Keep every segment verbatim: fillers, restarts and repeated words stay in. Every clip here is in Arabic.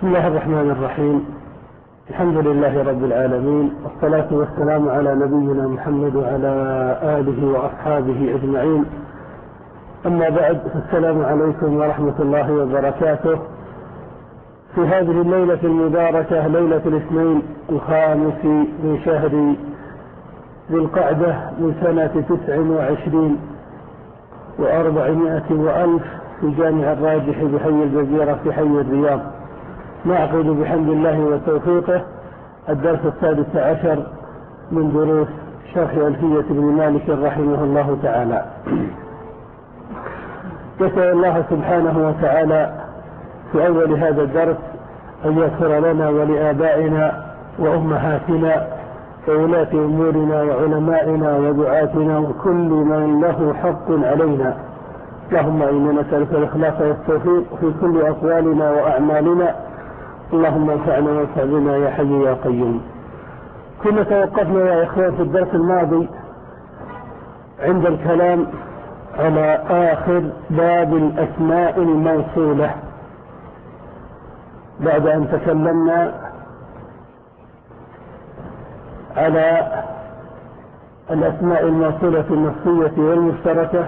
بسم الله الرحمن الرحيم. الحمد لله رب العالمين، والصلاة والسلام على نبينا محمد وعلى آله وأصحابه أجمعين. أما بعد، فالسلام عليكم ورحمة الله وبركاته. في هذه الليلة المباركة، ليلة الاثنين الخامس من شهر ذي القعدة من سنة تسع وعشرين وأربعمائة وألف في جامع الراجح بحي الجزيرة في حي الرياض، نعقد بحمد الله وتوفيقه الدرس السادس عشر من دروس شرح ألفية بن مالك رحمه الله تعالى. نسأل الله سبحانه وتعالى في أول هذا الدرس أن يغفر لنا ولآبائنا وأمهاتنا وولاة أمورنا وعلمائنا ودعاتنا وكل من له حق علينا. اللهم إنا نسألك الإخلاص والتوفيق في كل أقوالنا وأعمالنا. اللهم انفعنا وانفع بنا يا حي يا قيوم. كنا توقفنا يا إخوان في الدرس الماضي عند الكلام على آخر باب الأسماء الموصولة، بعد أن تكلمنا على الأسماء الموصولة النصية والمشتركة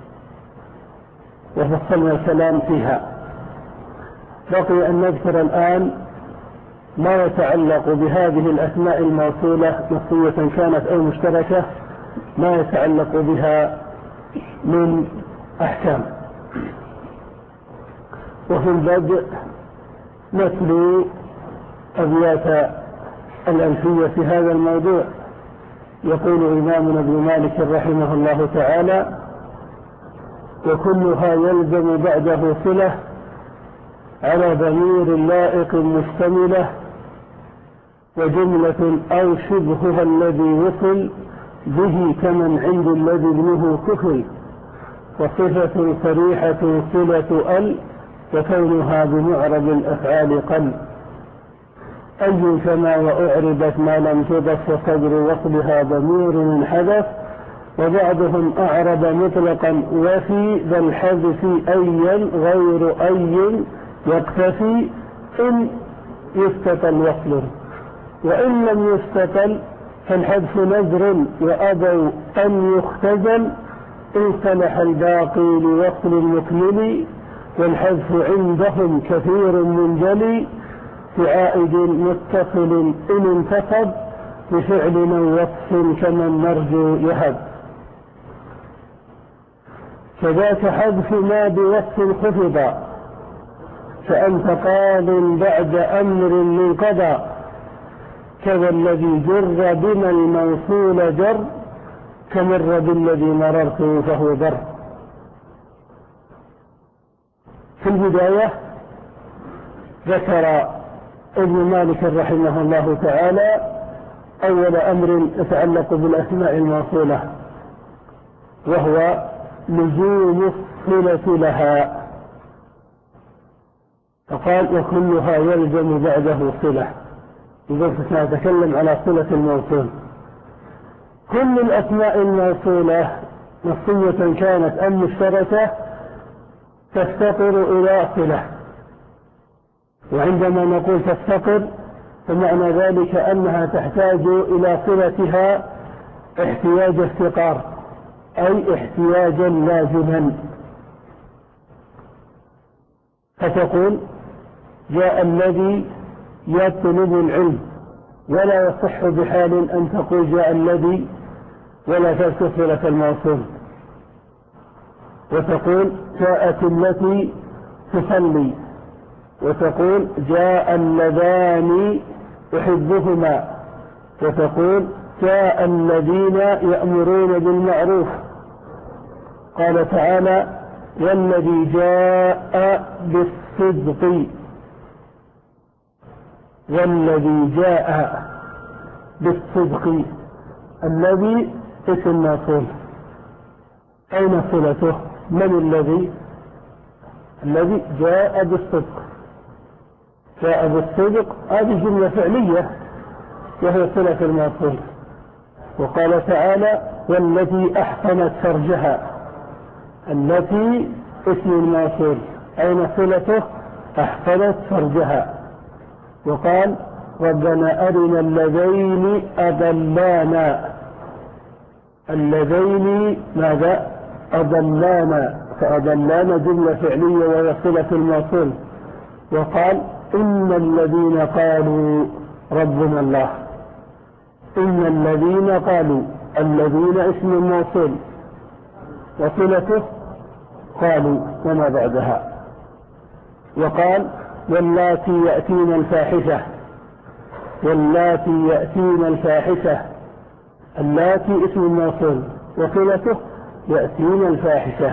وفصلنا الكلام فيها. بقي أن نذكر الآن ما يتعلق بهذه الأسماء الموصولة نصية كانت أو مشتركة، ما يتعلق بها من أحكام. وفي البدء نتلو أبيات الألفية في هذا الموضوع. يقول إمامنا ابن مالك رحمه الله تعالى: وكلها يلزم بعده صلة على ضمير لائق مشتملة، وجملة أو شبهها الذي وصل به كمن عند الذي ابنه كفل، وصفة صريحة صلة ال، وكونها بمعرب الأفعال قل. أي كما وأعربت ما لم تضف، وصدر وصلها ضمير انحذف، وبعضهم أعرب مطلقا وفي ذا الحذف أيا غير أي يكتفي إن يستطل وصله، وإن لم يستطل فالحذف نذر وأبوا أن يختزل، إن صلح الباقي لوصل المكمل، والحذف عندهم كثير منجلي، في عائد متصل إن انتصب، بفعل أو وصف كمن نرجو يهب. كذاك حذف ما بوصف خفض، فأنت قاض بعد أمر من قضى، كذا الذي جر بما الموصول جر، كمر بالذي مررت فهو در. في البداية ذكر ابن مالك رحمه الله تعالى أول أمر يتعلق بالأسماء الموصولة، وهو لزوم الصلة لها، فقال: وكلها يلزم بعده صلة. إذا سنتكلم على صلة الموصول. كل الأسماء الموصولة نصية كانت أم مشتركة تفتقر إلى صلة، وعندما نقول تفتقر فمعنى ذلك أنها تحتاج إلى صلتها احتياج افتقار، أي احتياجا لازما. فتقول: جاء الذي يطلب العلم، ولا يصح بحال أن تقول جاء الذي ولا تذكر صلة الموصول. وتقول: جاءت التي تصلي، وتقول: جاء اللذان أحبهما، وتقول: جاء الذين يأمرون بالمعروف. قال تعالى: والذي جاء بالصدق، والذي جاء بالصدق. الذي اسم موصول، أين صلته؟ من الذي؟ الذي جاء بالصدق. جاء بالصدق هذه جملة فعلية وهي صلة الموصول. وقال تعالى: والتي أحصنت فرجها. التي اسم الموصول، أين صلته؟ أحصنت فرجها. وقال ربنا أرنا اللذين أضلانا، اللذين ماذا؟ أضلانا، فأضلانا جملة فعلية وهي صلة الموصول. وقال إن الذين قالوا ربنا الله، إن الذين قالوا، الذين اسم الموصول وصلته قالوا وما بعدها. وقال واللاتي يأتين الفاحشة، واللاتي يأتين الفاحشة، اللاتي اسم الموصول وصلته يأتين الفاحشة.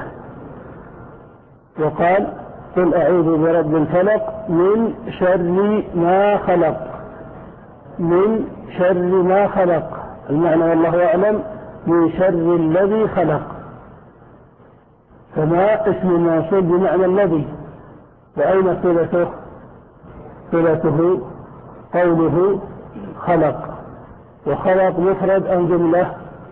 وقال قل أعوذ برب الفلق من شر ما خلق، من شر ما خلق، المعنى والله أعلم من شر الذي خلق، فما اسم الموصول بمعنى الذي، وأين صلته؟ صلته قوله خلق، وخلق مفرد أم جملة؟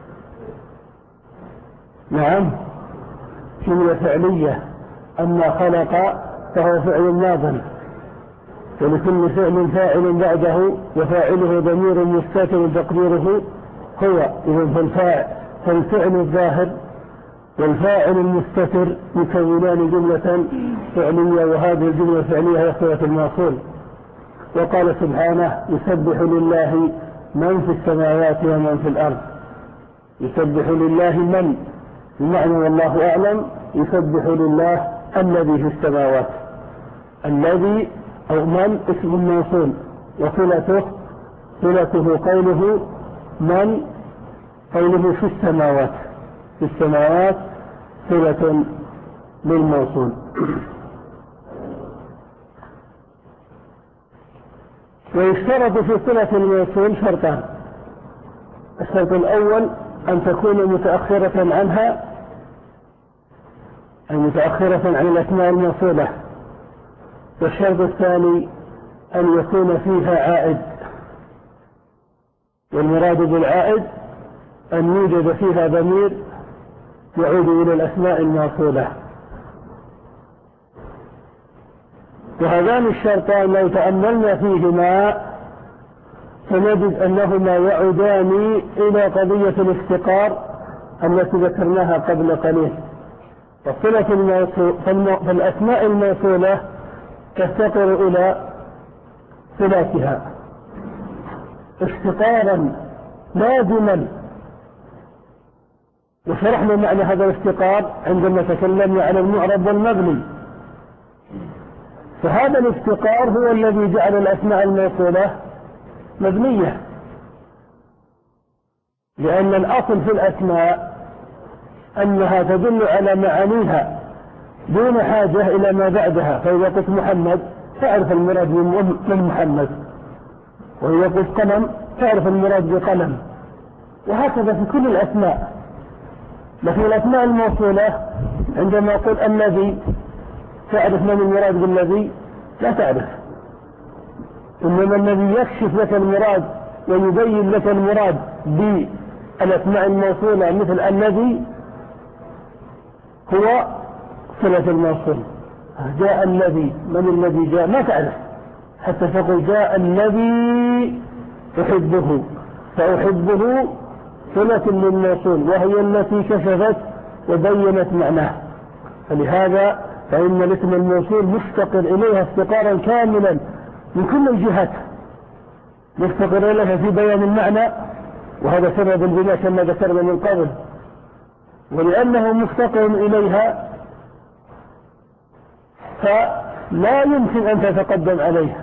نعم جملة فعلية، أما خلق فهو فعل ماض، ولكل فعل فاعل بعده وفاعله ضمير مستتر تقديره هو، إذن فالفاعل فالفعل الظاهر والفاعل المستتر يكونان جملة فعلية، وهذه الجملة الفعلية هي صلة الموصول. وقال سبحانه يسبح لله من في السماوات ومن في الأرض، يسبح لله من بمعنى والله أعلم يسبح لله الذي في السماوات، الذي أو من اسم الموصول وصلته صلته قوله من، قوله في السماوات، في السماوات صلة للموصول. ويشترط في صلة الموصول شرطان: الشرط الأول أن تكون متأخرة عنها، أي متأخرة عن الأسماء الموصولة. والشرط الثاني أن يكون فيها عائد، والمراد بالعائد أن يوجد فيها ضمير يعود إلى الأسماء الموصولة. وهذان الشرطان لو تأملنا فيهما سنجد أنهما يعودان إلى قضية الافتقار التي ذكرناها قبل قليل. فصلة الموصول فالأسماء الموصولة تفتقر إلى صلاتها افتقارا لازما، وشرحنا معنى هذا الافتقار عندما تكلمنا عن المعرب والمبني. فهذا الافتقار هو الذي جعل الأسماء الموصولة مبنية، لأن الأصل في الأسماء أنها تدل على معانيها دون حاجة إلى ما بعدها. فإذا قلت محمد تعرف المراد من محمد، وإذا قلت قلم تعرف المراد بقلم، وهكذا في كل الأسماء. لكن الأسماء الموصولة عندما أقول الذي تعرف من المراد بالذي؟ لا تعرف. إنما الذي يكشف لك المراد ويبين لك المراد بالأسماء الموصولة مثل الذي هو صلة الموصول. جاء الذي، من الذي جاء؟ ما تعرف، حتى تقول جاء الذي أحبه، فأحبه صلة للموصول وهي التي كشفت وبينت معناه. فلهذا فإن الاسم الموصول مفتقر إليها افتقارا كاملا من كل الجهات، مفتقر إليها في بيان المعنى، وهذا سبب البناء كما ذكرنا من قبل. ولأنه مفتقر إليها فلا يمكن أن تتقدم عليها،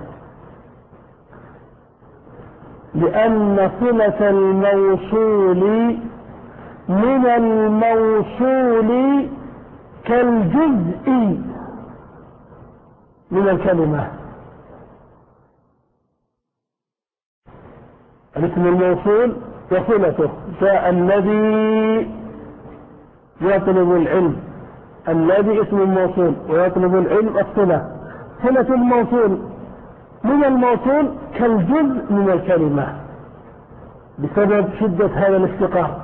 لأن صلة الموصول من الموصول كالجزء من الكلمة. الاسم الموصول وصلته، جاء الذي يطلب العلم، الذي اسم الموصول ويطلب العلم الصلة. صلة الموصول من الموصول كالجزء من الكلمة بسبب شدة هذا الافتقار.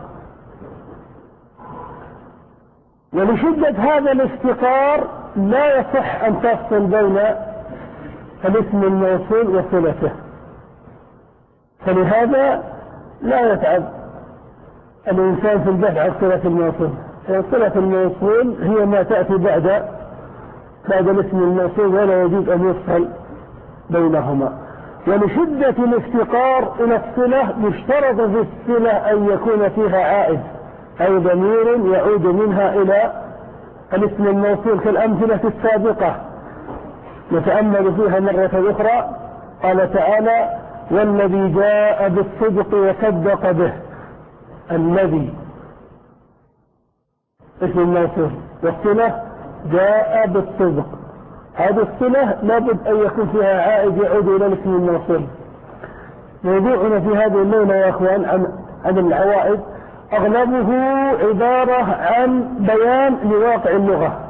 ولشدة هذا الافتقار لا يصح أن تفصل بين الاسم الموصول وصلته، فلهذا لا يتعب الإنسان في البحث عن صلة الموصول. صلة الموصول هي ما تأتي بعد بعد الاسم الموصول، ولا يجوز أن يفصل بينهما. ولشدة الافتقار إلى الصلة يشترط في الصلة أن يكون فيها عائد أي ضمير يعود منها إلى الاسم الموصول، كالأمثلة السابقة نتأمل فيها مرة أخرى. قال تعالى: والذي جاء بالصدق وصدق به. الذي اسم الموصول، والصلة جاء بالصدق. هذه الصلة لابد أن يكون فيها عائد يعود إلى الاسم الموصول. موضوعنا في هذه الليلة يا أخوان عن عن العوائد أغلبه عبارة عن بيان لواقع اللغة،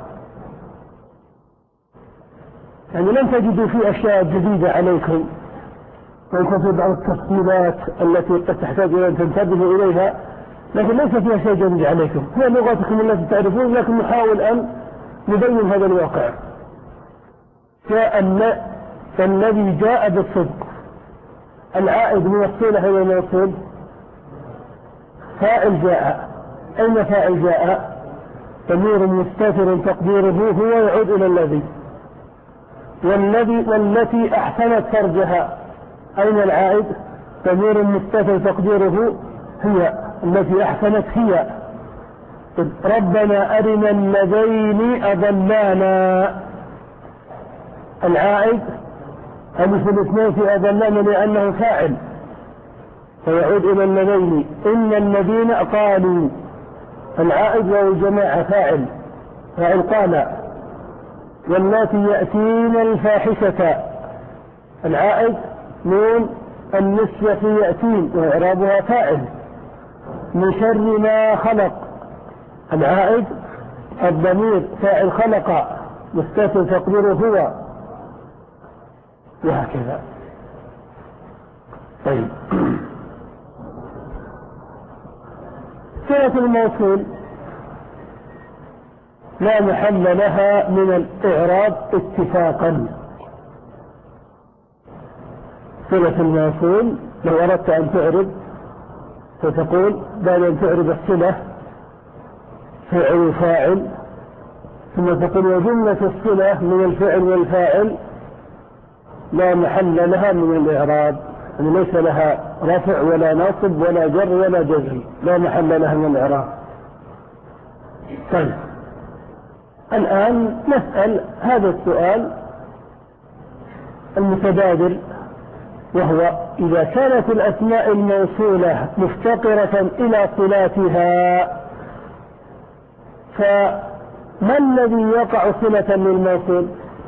يعني لن تجدوا فيه أشياء جديدة عليكم، ويكون في بعض التفصيلات التي قد تحتاج إلى أن تنتبهوا إليها، لكن ليس فيها شيء جديد عليكم، هي لغتكم التي تعرفون، لكن نحاول أن نبين هذا الواقع. جاء الذي جاء بالصدق، العائد من الصلة إلى الموصول فاعل جاء. أين فاعل جاء؟ ضمير مستتر تقديره هو يعود إلى الذي. والذي والتي أحسنت فرجها، أين العائد؟ ضمير مستتر تقديره هي، التي أحسنت هي. ربنا أرنا اللذين أضلانا، العائد ألف الاثنين في أضلانا لأنه فاعل فيعود إلى اللذين. إن الذين قالوا، العائد والجماعة فاعل فاعل قال. واللاتي يأتين الفاحشة، العائد نون النسوة يأتين وإعرابها فاعل. من شر ما خلق، العائد الضمير فاعل خلق مستتر تقديره هو، وهكذا. طيب، صلة الموصول لا محل لها من الإعراب اتفاقا. صلة الموصول لو أردت أن تعرب فتقول بعد أن تعرب الصلة فعل فاعل، ثم تقول وجملة الصلة من الفعل والفاعل لا محل لها من الإعراب، يعني ليس لها رفع ولا نصب ولا جر ولا جزم، لا محل لها من الإعراب. طيب، الآن نسأل هذا السؤال المتبادل، وهو إذا كانت الأسماء الموصولة مفتقرة إلى صلاتها، فما الذي يقع صلة للموصول؟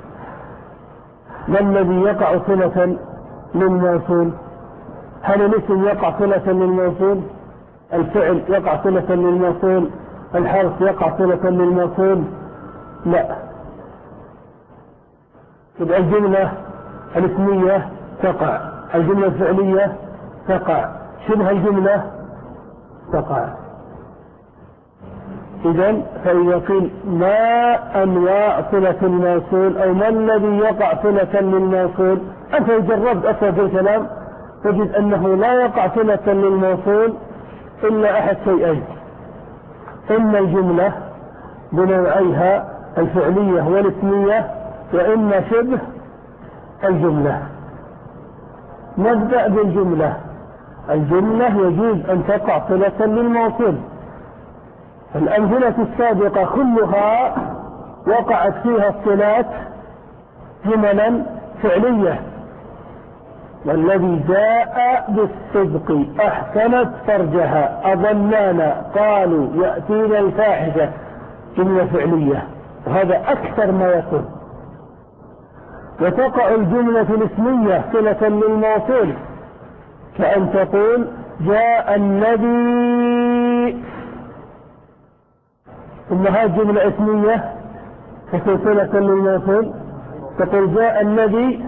ما الذي يقع صلة للموصول؟ هل الاسم يقع صلة للموصول؟ الفعل يقع صلة للموصول؟ الحرف يقع صلة للموصول؟ لا. يبقى الجملة الاسمية تقع، الجملة الفعلية تقع، شبه الجملة تقع. إذن فإذا قيل ما أنواع صلة الموصول أو ما الذي يقع صلة للموصول، أنت جربت أصلا في الكلام تجد أنه لا يقع صلة للموصول إلا أحد شيئين: إما الجملة بنوعيها الفعلية والاسمية، وإما شبه الجملة. نبدأ بالجملة. الجملة يجوز أن تقع صلة للموصول. الأمثلة السابقة كلها وقعت فيها الصلات جملا فعلية. والذي جاء بالصدق أحسنت فرجها، أضلانا قالوا يأتينا الفاحشة، جملة فعلية، وهذا أكثر ما يكون. وتقع الجملة الاسمية صلة للموصول، كأن تقول جاء الذي، إنها جملة اسمية تكون صلة للموصول. تقول جاء الذي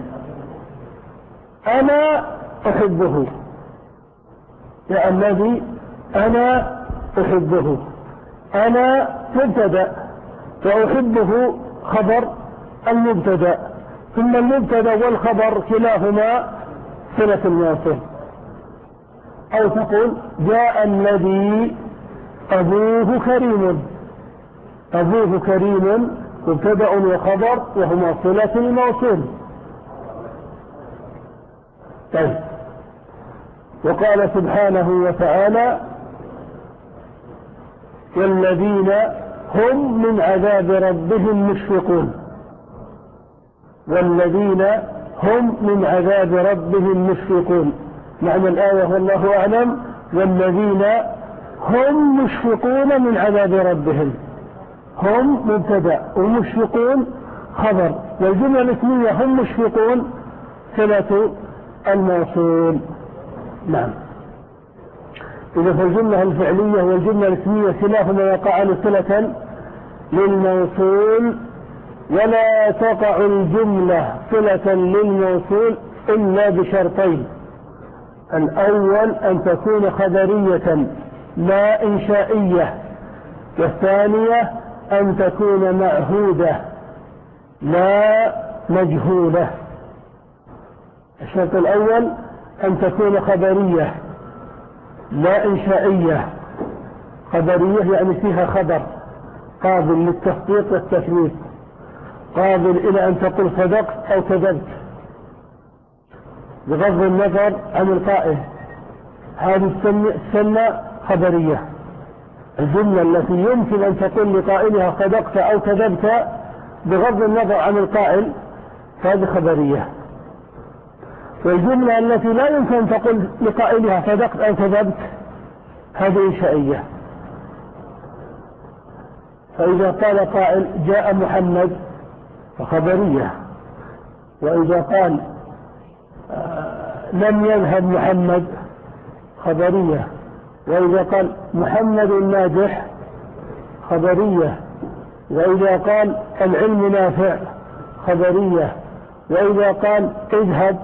أنا أحبه، جاء الذي أنا أحبه، أنا مبتدأ وأحبه خبر المبتدأ، ثم المبتدا والخبر كلاهما صلة الموصول. أو تقول جاء الذي أبوه كريم، أبوه كريم مبتدأ وخبر وهما صلة الموصول. طيب. وقال سبحانه وتعالى والذين هم من عذاب ربهم مشفقون، والذين هم من عذاب ربهم مشفقون. معنى الآية والله أعلم والذين هم مشفقون من عذاب ربهم، هم مبتدأ ومشفقون خبر، والجملة الاسمية هم مشفقون صلة الموصول. نعم. إذا فالجملة الفعلية والجملة الاسمية كلاهما يقعان صلة للموصول، ولا تقع الجملة صلة للموصول إلا بشرطين: الأول أن تكون خبرية لا إنشائية، والثانية أن تكون معهودة لا مجهولة. الشرط الأول أن تكون خبرية لا إنشائية. خبرية يعني فيها خبر قابل للتصديق والتثبيت، قابل إلى أن تقول صدقت أو كذبت بغض النظر عن القائل. هذه السنة خبرية. الجملة التي يمكن أن تقول لقائلها صدقت أو كذبت بغض النظر عن القائل هذه خبرية. والجملة التي لا يمكن أن تقول لقائلها صدقت أو كذبت هذه إنشائية. فإذا قال قائل جاء محمد فخبرية، وإذا قال آه لم يذهب محمد خبرية، وإذا قال محمد ناجح خبرية، وإذا قال العلم نافع خبرية، وإذا قال اذهب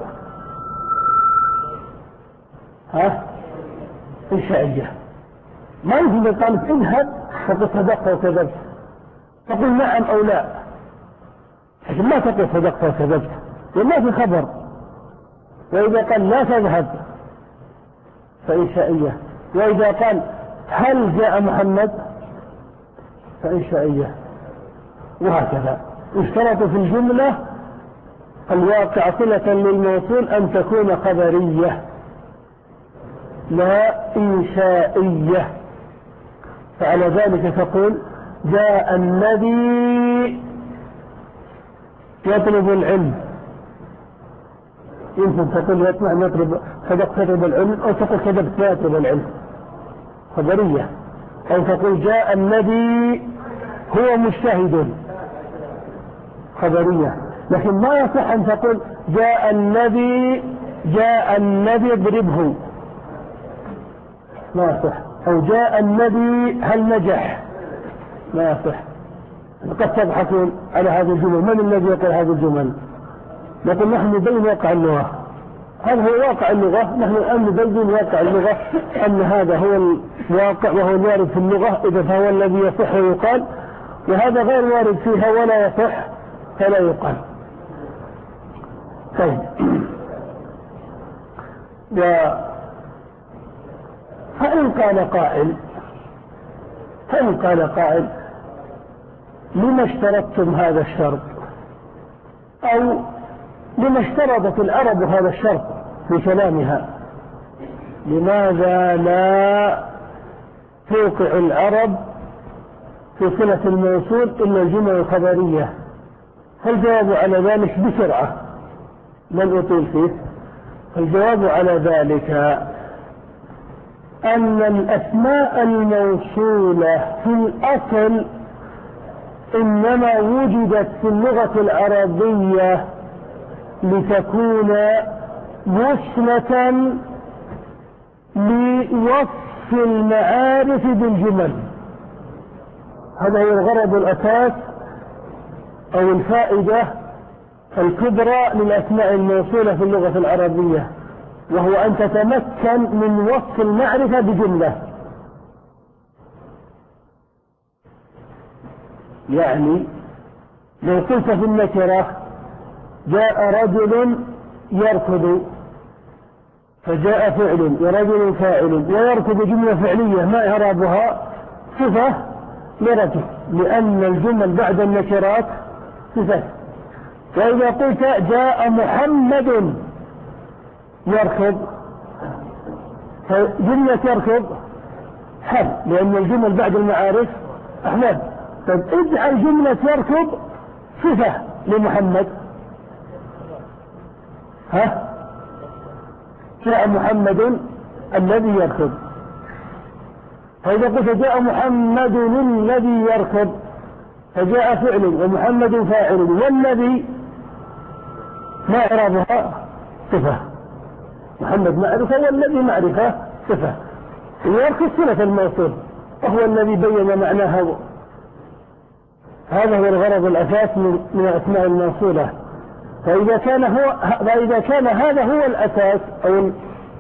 ها إنشائية. ما يمكن قال اذهب فقد صدقت وكذبت، تقول نعم أو لا، لكن ما تقول صدقت وكذبت وما في خبر. وإذا قال لا تذهب فإنشائية، وإذا قال هل جاء محمد فإنشائية، وهكذا. اشترط في الجملة الواقع صلة للموصول أن تكون خبرية لا إنشائية. فعلى ذلك تقول جاء الذي يطلب العلم، يمكن تقول يطلع يطلب صدق يطلب العلم، أو تقول كذبت لا يطلب العلم خبرية. أو تقول جاء الذي هو مجتهد خبرية. لكن ما يصح أن تقول جاء الذي جاء الذي اضربه، ما يصح. أو جاء الذي هل نجح، ما يصح. قد تبحثون على هذه الجمل، من الذي يقول هذه الجمل؟ نقول نحن نبين واقع اللغة، هذا هو واقع اللغة. نحن الآن نبين واقع اللغة أن هذا هو الواقع وهو الوارد في اللغة، إذا فهو الذي يصح ويقال، وهذا غير وارد فيها ولا يصح فلا يقال. طيب. فإن قال قائل فإن قال قائل لما اشترطتم هذا الشرط، أو لما اشترطت العرب هذا الشرط في كلامها، لماذا لا توقع العرب في صلة الموصول إلا الجمل الخبرية؟ فالجواب على ذلك بسرعة لن أطيل فيه. الجواب على ذلك أن الأسماء الموصولة في الأصل إنما وجدت في اللغة العربية لتكون وصلة لوصف المعارف بالجمل. هذا هو الغرض الأساس أو الفائدة الكبرى للأسماء الموصولة في اللغة العربية، وهو أن تتمكن من وصف المعرفة بجملة. يعني لو قلت في النكرة جاء رجل يركض، فجاء فعل ورجل فاعل، ويركض جملة فعلية ما إعرابها؟ صفة لرجل، لأن الجمل بعد النكرات صفة. وإذا قلت جاء محمد يركض، فجملة يركض حال، لأن الجمل بعد المعارف أحلام. طيب اجعل جملة يركض صفة لمحمد. ها؟ جاء محمد الذي يركض. فإذا قلت جاء محمد الذي يركض، فجاء فعل ومحمد فاعل، والذي ما إعرابها؟ صفة. محمد معرفة والذي معرفة صفة. يركض صلة الموصول، وهو الذي بين معناها. هذا هو الغرض الأساس من الأسماء الموصولة. فإذا كان هو فإذا كان هذا هو الأساس أو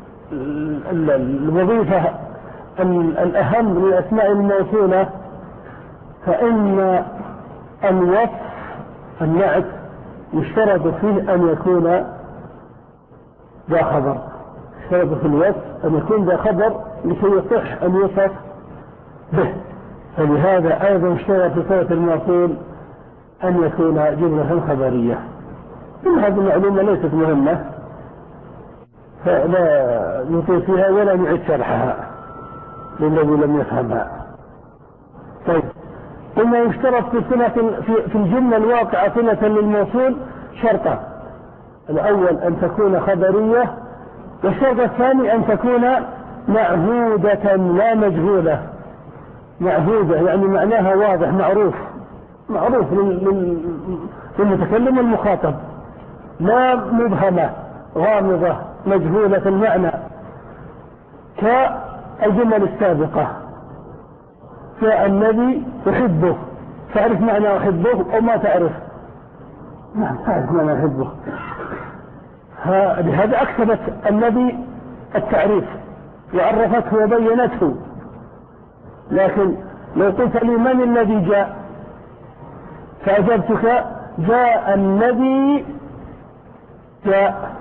الوظيفة الأهم للأسماء الموصولة، فإن الوصف النعت يشترط فيه أن يكون ذا خبر. يشترط في الوصف أن يكون ذا خبر لكي يصح أن يوصف به. فلهذا أيضا اشترط في صفة الموصول أن يكون جملة خبرية. كل هذه المعلومة ليست مهمة، فلا نطيل فيها ولا نعيد شرحها للذي لم يفهمها. طيب، قلنا يشترط في في الجملة الواقعة صلة للموصول شرطا: الأول أن تكون خبرية، والشرط الثاني أن تكون معهودة لا مجهولة. معهودة يعني معناها واضح معروف معروف للمتكلم المخاطب، لا مبهمة غامضة مجهولة المعنى كالجمل السابقة. فالذي أحبه، تعرف معنى أحبه أو ما تعرف؟ نعم تعرف معنى أحبه. لهذا أكتبت النبي التعريف وعرفته وبينته. لكن لو قلت لي من الذي جاء، فأجبتك جاء النبي جاء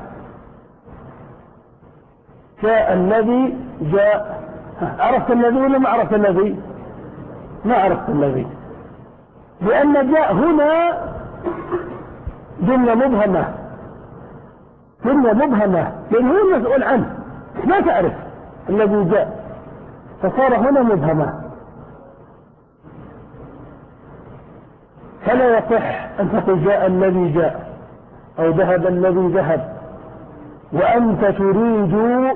جاء النبي جاء. عرفت الذي ولا ما عرفت الذي؟ ما عرفت الذي، لأن جاء هنا جملة مبهمة جملة مبهمة لأنه هو المسؤول عنه، ما تعرف الذي جاء، فصار هنا مبهمة. فلا يصح أن تقول جاء الذي جاء أو ذهب الذي ذهب وأنت تريد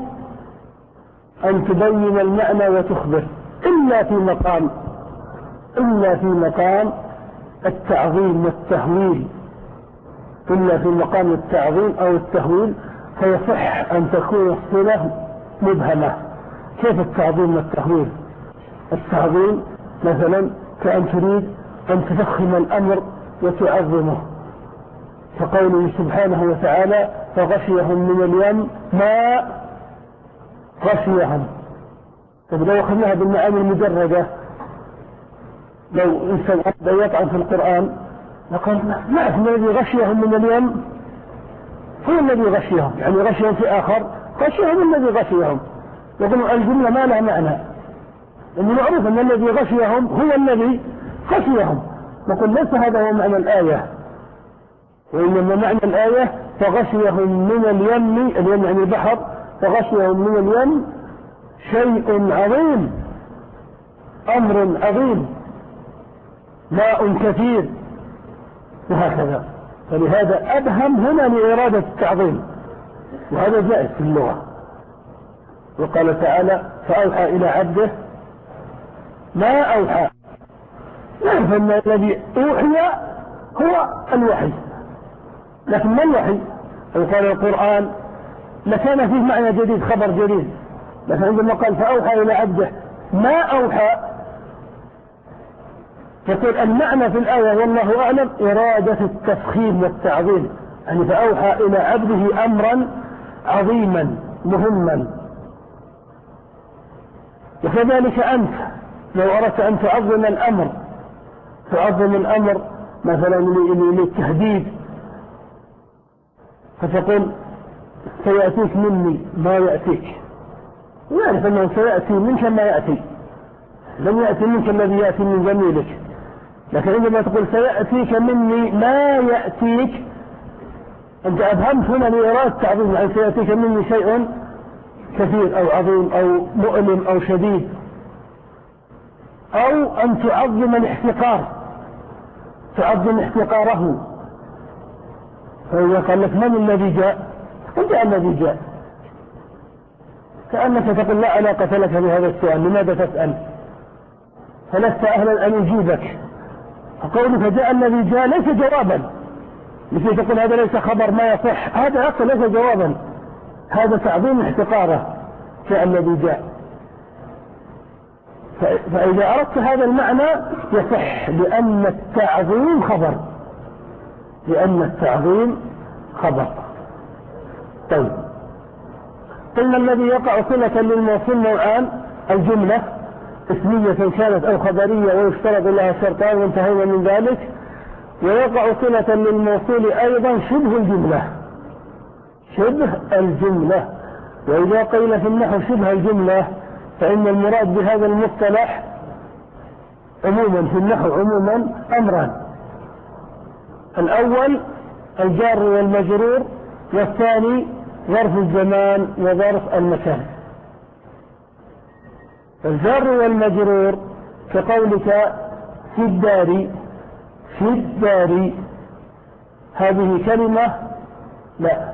أن تبين المعنى وتخبر، إلا في مقام إلا في مقام التعظيم والتهويل إلا في مقام التعظيم أو التهويل فيصح أن تكون الصلة مبهمة. كيف التعظيم والتهويل؟ التعظيم مثلا كأن تريد أن تفخم الأمر وتعظمه، كقوله سبحانه وتعالى فغشيهم من اليم ما غشيهم. طيب لو أخذناها بالمعاني المجردة، لو إنسان أراد يطعن في القرآن لقال نعرف الذي غشيهم من اليم هو الذي غشيهم، يعني غشيهم في آخر غشيهم الذي غشيهم، يقول الجملة ما لها معنى، لأنه معروف أن الذي غشيهم هو الذي غشيهم. نقول ليس هذا هو معنى الآية، وإنما معنى الآية فغشيهم من اليم، اليم يعني البحر، فغشيهم من اليم شيء عظيم، أمر عظيم، ماء كثير، وهكذا. فلهذا أبهم هنا لإرادة التعظيم، وهذا جائز في اللغة. وقال تعالى فأوحى إلى عبده ما أوحى. نعرف أن الذي أوحي هو الوحي، لكن ما الوحي؟ لو قال القرآن لكان فيه معنى جديد، خبر جديد، لكن عندما قال فأوحى إلى عبده ما أوحى، يقول المعنى في الآية والله أعلم إرادة التفخيم والتعظيم، يعني فأوحى إلى عبده أمرا عظيما مهما. وكذلك أنت لو أردت أن تعظم الأمر، تعظم الأمر مثلا للتهديد فتقول سيأتيك مني ما يأتيك، ويعرف أنه سيأتي منك ما يأتي، لم يأتي منك الذي يأتي من زميلك. لكن عندما تقول سيأتيك مني ما يأتيك، أنت أفهمت هنا لإرادة تعظيم، يعني سيأتيك مني شيء كثير أو عظيم أو مؤلم أو شديد، أو أن تعظم الاحتقار، تعظم احتقاره. فإذا قال لك من الذي جاء؟ قل جاء الذي جاء، كأنك تقول لا علاقة لك بهذا السؤال، لماذا تسأل؟ فلست أهلا أن يجيبك. فقولك جاء الذي جاء ليس جوابا، لكي تقول هذا ليس خبر ما يصح، هذا أصلا ليس جوابا، هذا تعظيم احتقاره، جاء الذي جاء. فإذا أردت هذا المعنى يصح، لأن التعظيم خبر، لأن التعظيم خبر. طيب، قلنا الذي يقع صلة للموصول نوعان: الجملة اسمية كانت أو خبرية ويشترط لها شرطان وانتهينا من ذلك، ويقع صلة للموصول أيضا شبه الجملة، شبه الجملة. وإذا قيل في النحو شبه الجملة فإن المراد بهذا المصطلح عموما في النحو عموما أمران: الأول الجار والمجرور، والثاني ظرف الزمان وظرف المكان. الجار والمجرور كقولك في الدار، في الدار، هذه كلمة لا،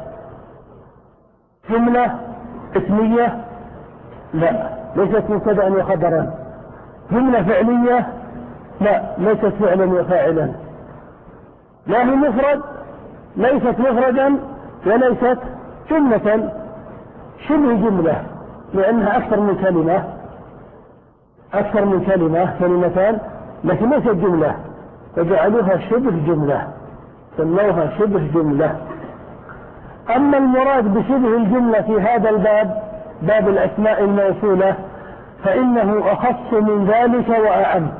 جملة اسمية لا، ليست مبتدأ وخبرا، جملة فعلية لا، ليست فعلا وفاعلا، لا هي مفرد، ليست مفردا، وليست جملة، شبه جملة، لأنها أكثر من كلمة، أكثر من كلمة، كلمتان، لكن ليست جملة، فجعلوها شبه جملة، سموها شبه جملة. أما المراد بشبه الجملة في هذا الباب، باب الأسماء الموصولة، فإنه أخص من ذلك وأعم.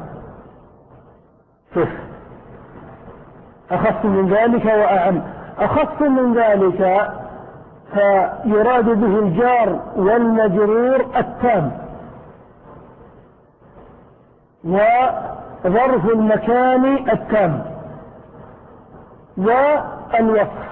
أخص من ذلك وأعم. أخص من ذلك فيراد به الجار والمجرور التام، وظرف المكان التام، والوصف.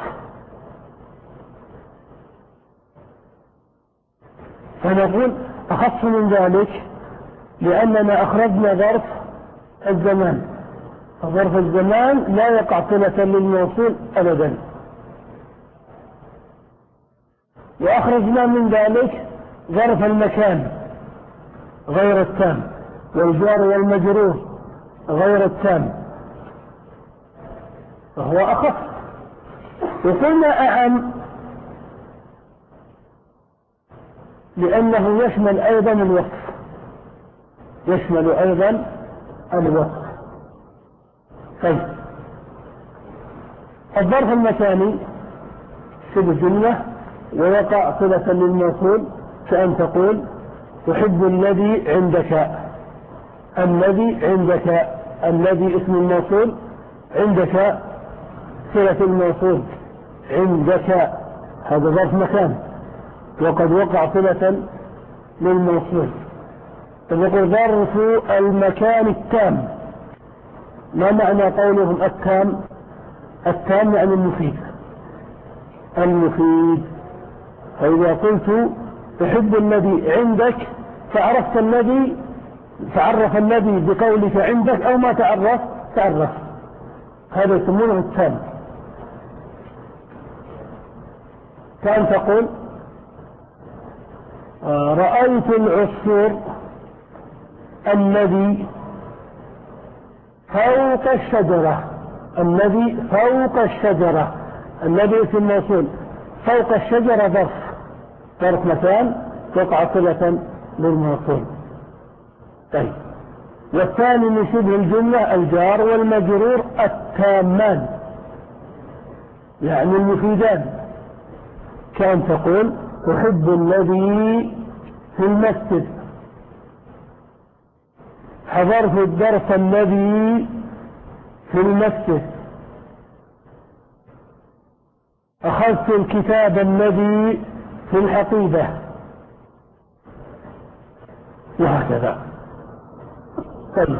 فنقول أخص من ذلك لأننا أخرجنا ظرف الزمان، ظرف الزمان لا يقع صلة للموصول أبدا، وأخرجنا من ذلك ظرف المكان غير التام، والجار والمجرور غير التام، فهو أخف. وقلنا أعم لأنه يشمل أيضا الوصف، يشمل أيضا الوصف. طيب، الظرف المكاني شبه جملة ويقع صلة للموصول، كأن تقول تحب الذي عندك، الذي عندك، الذي اسم الموصول، عندك صلة الموصول، عندك هذا ظرف مكان وقد وقع صلة للموصول. فنقول ظرف المكان التام. ما معنى قولهم التام؟ التام يعني المفيد، المفيد. فإذا قلت تحب الذي عندك فعرفت الذي، تعرف الذي بقولك عندك، أو ما تعرف تعرف، هذا يسمونه التام. كأن تقول رأيت العصفور الذي فوق الشجرة، الذي فوق الشجرة، الذي اسم موصول، فوق الشجرة ظرف، ظرف مكان وقع صلة للموصول. طيب، والثاني من شبه الجملة الجار والمجرور التامان، يعني المفيدان. كأن تقول أحب الذي في المسجد، حضرت الدرس الذي في المسجد، أخذت الكتاب الذي في الحقيبة، وهكذا. طيب،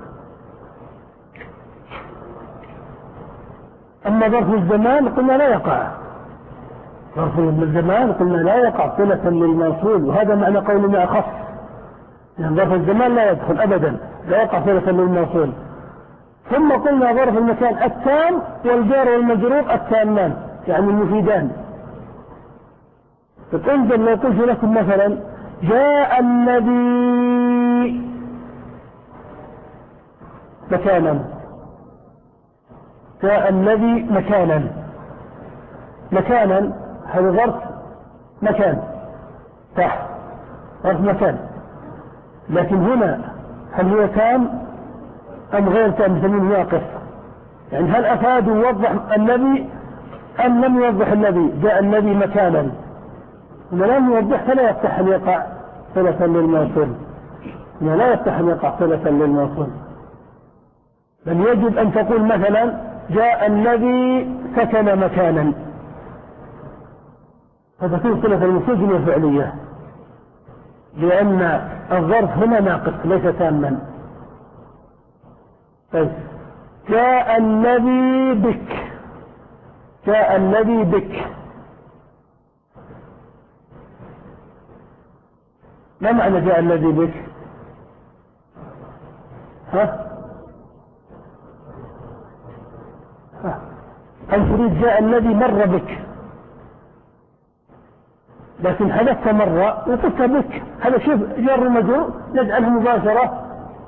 أما ظرف الزمان قلنا لا يقع، ظرف الزمان قلنا لا يقع صلة للموصول، وهذا معنى قولنا أخف، يعني ظرف الزمان لا يدخل أبدا، لا يقع صلة للموصول. ثم قلنا ظرف المكان التام والجار والمجرور التامان، يعني المفيدان. فتنزل لو قلت لكم مثلا جاء الذي مكانا، جاء الذي مكانا، مكانا هذا ظرف مكان، صح، ظرف مكان. لكن هنا هل هو تام أم غير تام؟ نسميه ناقص، يعني هل أفاد ووضح الذي أم لم يوضح الذي؟ جاء الذي مكانا، إذا لم يوضح فلا يفتح أن يقع صلة للموصول، إذا لا يفتح أن يقع صلة للموصول، بل يجب أن تقول مثلا جاء الذي سكن مكانا، فتكون صلة الموصول جملة فعلية، لأن الظرف هنا ناقص ليس تاما. طيب، جاء الذي بك، جاء الذي بك، ما معنى جاء الذي بك؟ ها؟ ها؟ أن تريد جاء الذي مر بك، لكن حدثت مرة وقلت بك، هذا شيء جر مجرور نجعله مباشرة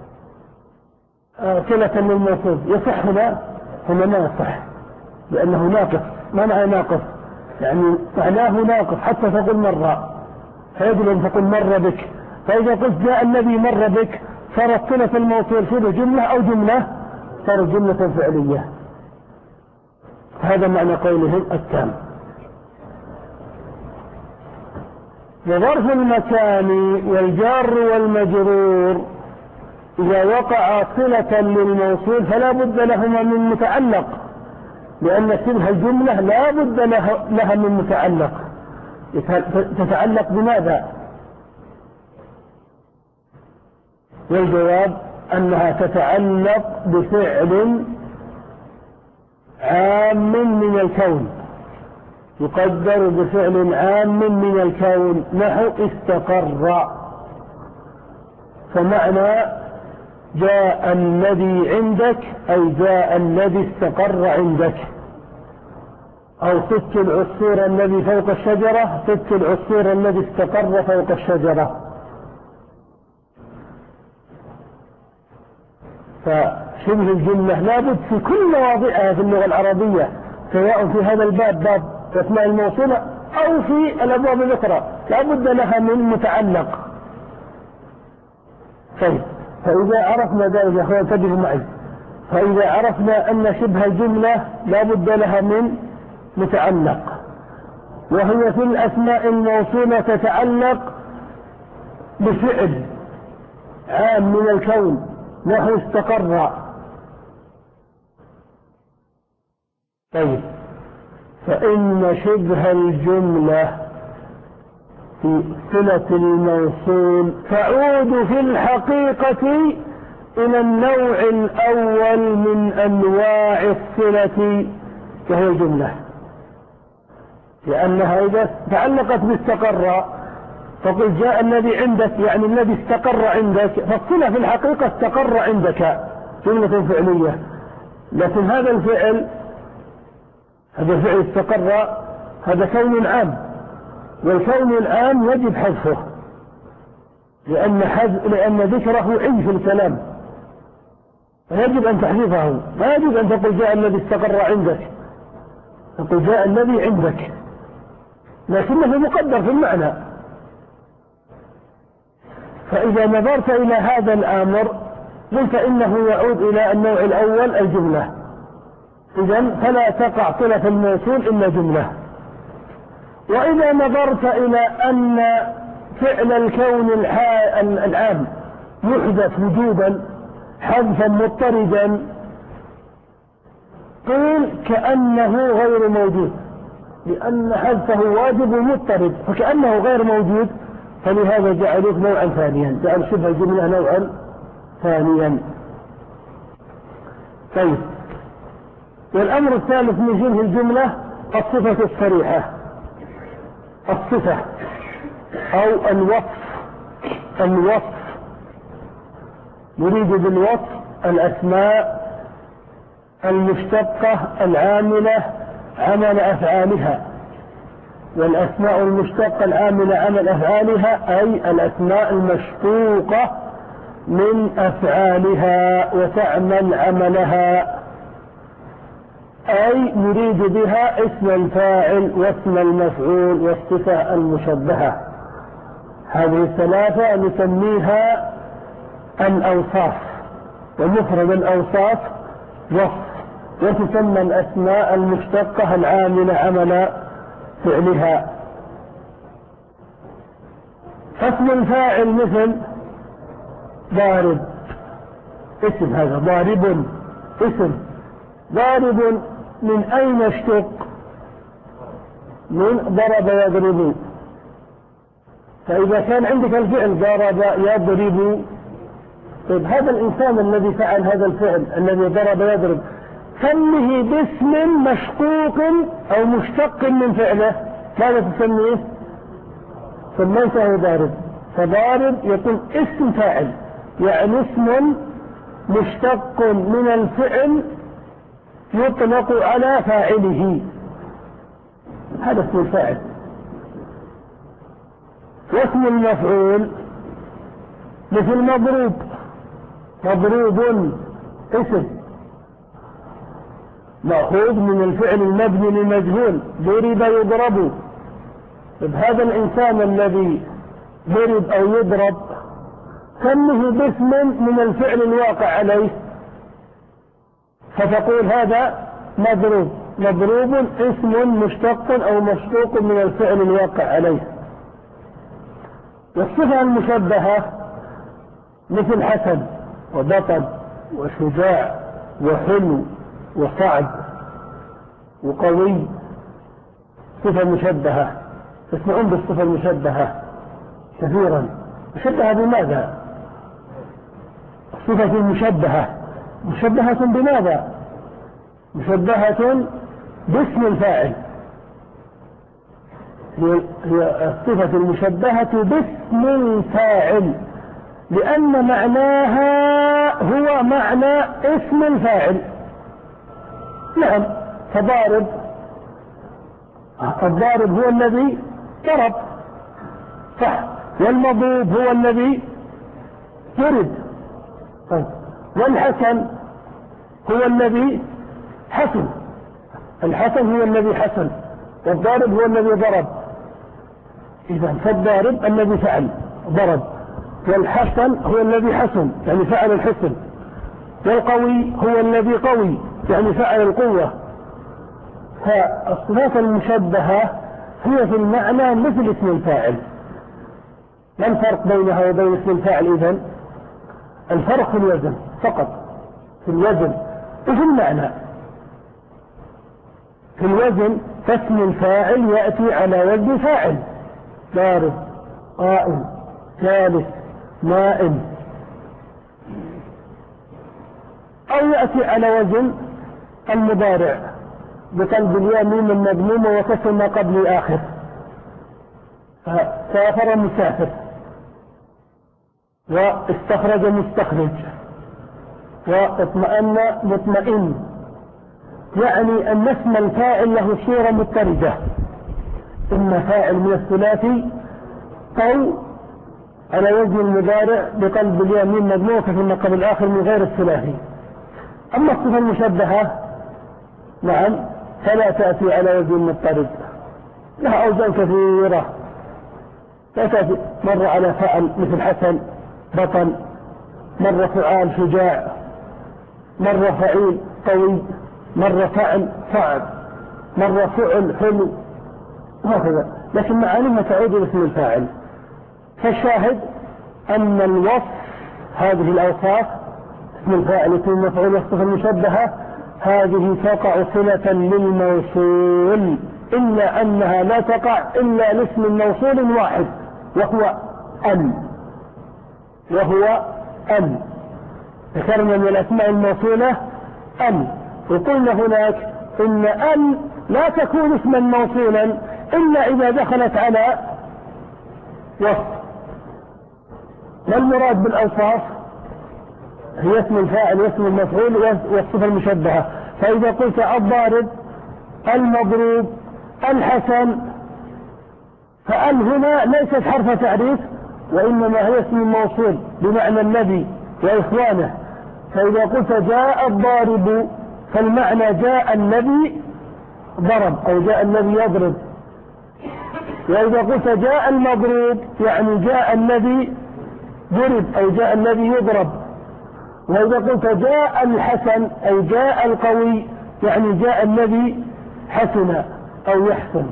صلة للموصول، يصح هنا؟ هنا ما يصح، لأنه ناقص. ما معنى ناقص؟ يعني معناه ناقص حتى تقول مرة، فيجب أن تقول مر بك. فإذا قلت جاء الذي مر بك صارت صلة الموصول شبه جملة أو جملة، صارت جملة فعلية. هذا معنى قولهم التام. وظرف المكان والجار والمجرور إذا وقع صلة للموصول فلا بد لهما من متعلق، لأن شبه الجملة لا بد لها من متعلق. تتعلق بماذا؟ والجواب أنها تتعلق بفعل عام من الكون، يقدر بفعل عام من الكون، نحو استقر. فمعنى جاء الذي عندك أي جاء الذي استقر عندك، أو صدت العصفور الذي فوق الشجرة، صدت العصفور الذي استقر فوق الشجرة. فشبه الجملة لابد في كل مواضعها في اللغة العربية، سواء في هذا الباب باب أسماء الموصولة أو في الأبواب الأخرى، لابد لها من متعلق. طيب، فإذا عرفنا ذلك يا أخوان انتبهوا معي، فإذا عرفنا أن شبه الجملة لابد لها من متعلق، وهي في الأسماء الموصولة تتعلق بفعل عام من الكون نحو استقر. طيب، فإن شبه الجملة في صلة الموصول تعود في الحقيقة إلى النوع الأول من أنواع الصلة وهي الجملة، لأنها إذا تعلقت باستقر فقل جاء الذي عندك يعني الذي استقر عندك، فالصلة في الحقيقة استقر عندك جملة فعلية. لكن هذا الفعل هذا الفعل استقر هذا كون عام، والكون العام يجب حذفه، لأن حذف لأن ذكره عند في الكلام، فيجب أن تحذفه. ما يجب أن تقول جاء الذي استقر عندك، تقول جاء الذي عندك، لكنه مقدر في المعنى. فإذا نظرت إلى هذا الأمر قلت إنه يعود إلى النوع الأول الجملة، إذن فلا تقع صلة الموصول إلا جملة. وإذا نظرت إلى أن فعل الكون العام يحدث وجوبا حذفا مضطردا، قيل كأنه غير موجود، لأن حذفه واجب ومضطرد فكأنه غير موجود، فلهذا جعلوه نوعا ثانيا، جعل شبه الجملة نوعا ثانيا. طيب، والأمر الثالث من شبه الجملة الصفة الصريحة، الصفة أو الوصف. الوصف نريد بالوصف الأسماء المشتقة العاملة عمل أفعالها، والأسماء المشتقة العاملة عمل أفعالها أي الأسماء المشتوقة من أفعالها وتعمل عملها، أي نريد بها اسم الفاعل واسم المفعول والصفة المشبهة. هذه الثلاثة نسميها الأوصاف، ومفرد الأوصاف وصف، وتسمى الأسماء المشتقة العاملة عمل فعلها. اسم الفاعل مثل ضارب، اسم، هذا ضارب اسم. ضارب من أين اشتق؟ من ضرب يضرب. فإذا كان عندك الفعل ضرب يضرب، طيب هذا الإنسان الذي فعل هذا الفعل الذي ضرب يضرب سمه باسم مشقوق أو مشتق من فعله، ماذا تسميه؟ سميته ضارب. فضارب يكون اسم فاعل، يعني اسم مشتق من الفعل يطلق على فاعله، هذا اسم الفاعل. واسم المفعول مثل مضروب، مضروب اسم مأخوذ من الفعل المبني للمجهول، ضرب يضرب. هذا الإنسان الذي ضرب أو يضرب سمه باسم من الفعل الواقع عليه، فتقول هذا مضروب. مضروب اسم مشتق أو مشتوق من الفعل الواقع عليه. والصفة المشبهة مثل حسن وبطل وشجاع وحلو وصعب وقوي، صفة مشبهة. تسمعون بالصفة المشبهة كثيرا. مشبهة بماذا؟ الصفة المشبهة مشبهة بماذا؟ مشبهة باسم الفاعل، هي الصفة المشبهة باسم الفاعل، لأن معناها هو معنى اسم الفاعل. نعم، فضارب، الضارب هو الذي ضرب، صح، والمضروب هو الذي ضرب. طيب، والحسن هو الذي حسن، الحسن هو الذي حسن، والضارب هو الذي ضرب. إذا فالضارب الذي فعل ضرب، والحسن هو الذي حسن يعني فعل الحسن، والقوي هو الذي قوي يعني فعل القوة. فالصفات المشبهة هي في المعنى مثل اسم الفاعل. ما الفرق بينها وبين اسم الفاعل؟ إذن الفرق في الوزن فقط، في الوزن وفي المعنى. في الوزن فاسم الفاعل يأتي على وزن فاعل، ضارب، قائم، جالس، نائم، أو يأتي على وزن المضارع بقلب الياء ميم المذمومة وكسر ما قبل الآخر، سافر مسافر، واستخرج مستخرج، واطمأن مطمئن. يعني أن اسم الفاعل له صورة مضطردة، إما فاعل من الثلاثي أو على وزن المضارع بقلب الياء ميم مذمومة في النقب الآخر من غير الثلاثي. أما الصفة المشبهة نعم فلا تأتي على وزن مضطرد، لها أوزان كثيرة، لا تأتي مرة على فعل مثل حسن بطل، مرة فعال شجاع، مرة فعيل قوي، مرة فعل صعب، مرة فعل حلو، هكذا، لكن معانيها تعود إلى اسم الفاعل. فالشاهد أن الوصف هذه الأوصاف اسم الفاعل اسم المفعول والصفة المشبهة هذه تقع صلة للموصول إلا أنها لا تقع إلا لاسم موصول واحد وهو أن وهو أن ذكرنا من الأسماء الموصولة أن، وقلنا هناك إن أن لا تكون اسما موصولا إلا إذا دخلت على وصف. ما المراد بالأوصاف؟ هي اسم الفاعل واسم المفعول والصفة المشبهة. فإذا قلت الضارب، المضروب، الحسن، فأل هنا ليست حرف تعريف وإنما هي اسم موصول بمعنى النبي وإخوانه. فإذا قلت جاء الضارب فالمعنى جاء النبي ضرب أو جاء النبي يضرب. وإذا قلت جاء المضروب يعني جاء النبي ضرب أو جاء النبي يضرب. وإذا قلت جاء الحسن أو جاء القوي يعني جاء النبي حسن أو يحسن.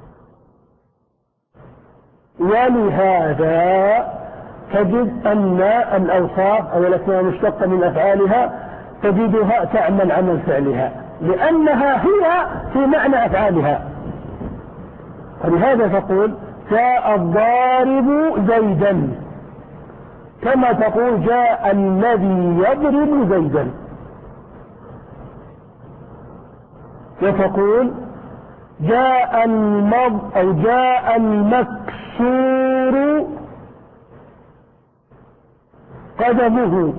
ولهذا تجد أن الأوصاف أو الأسماء المشتقة من أفعالها تجدها تعمل عمل فعلها لأنها هي في معنى أفعالها. ولهذا تقول جاء الضارب زيدا كما تقول جاء الذي يضرب زيدا. وتقول جاء المض أو جاء المكسور قدمه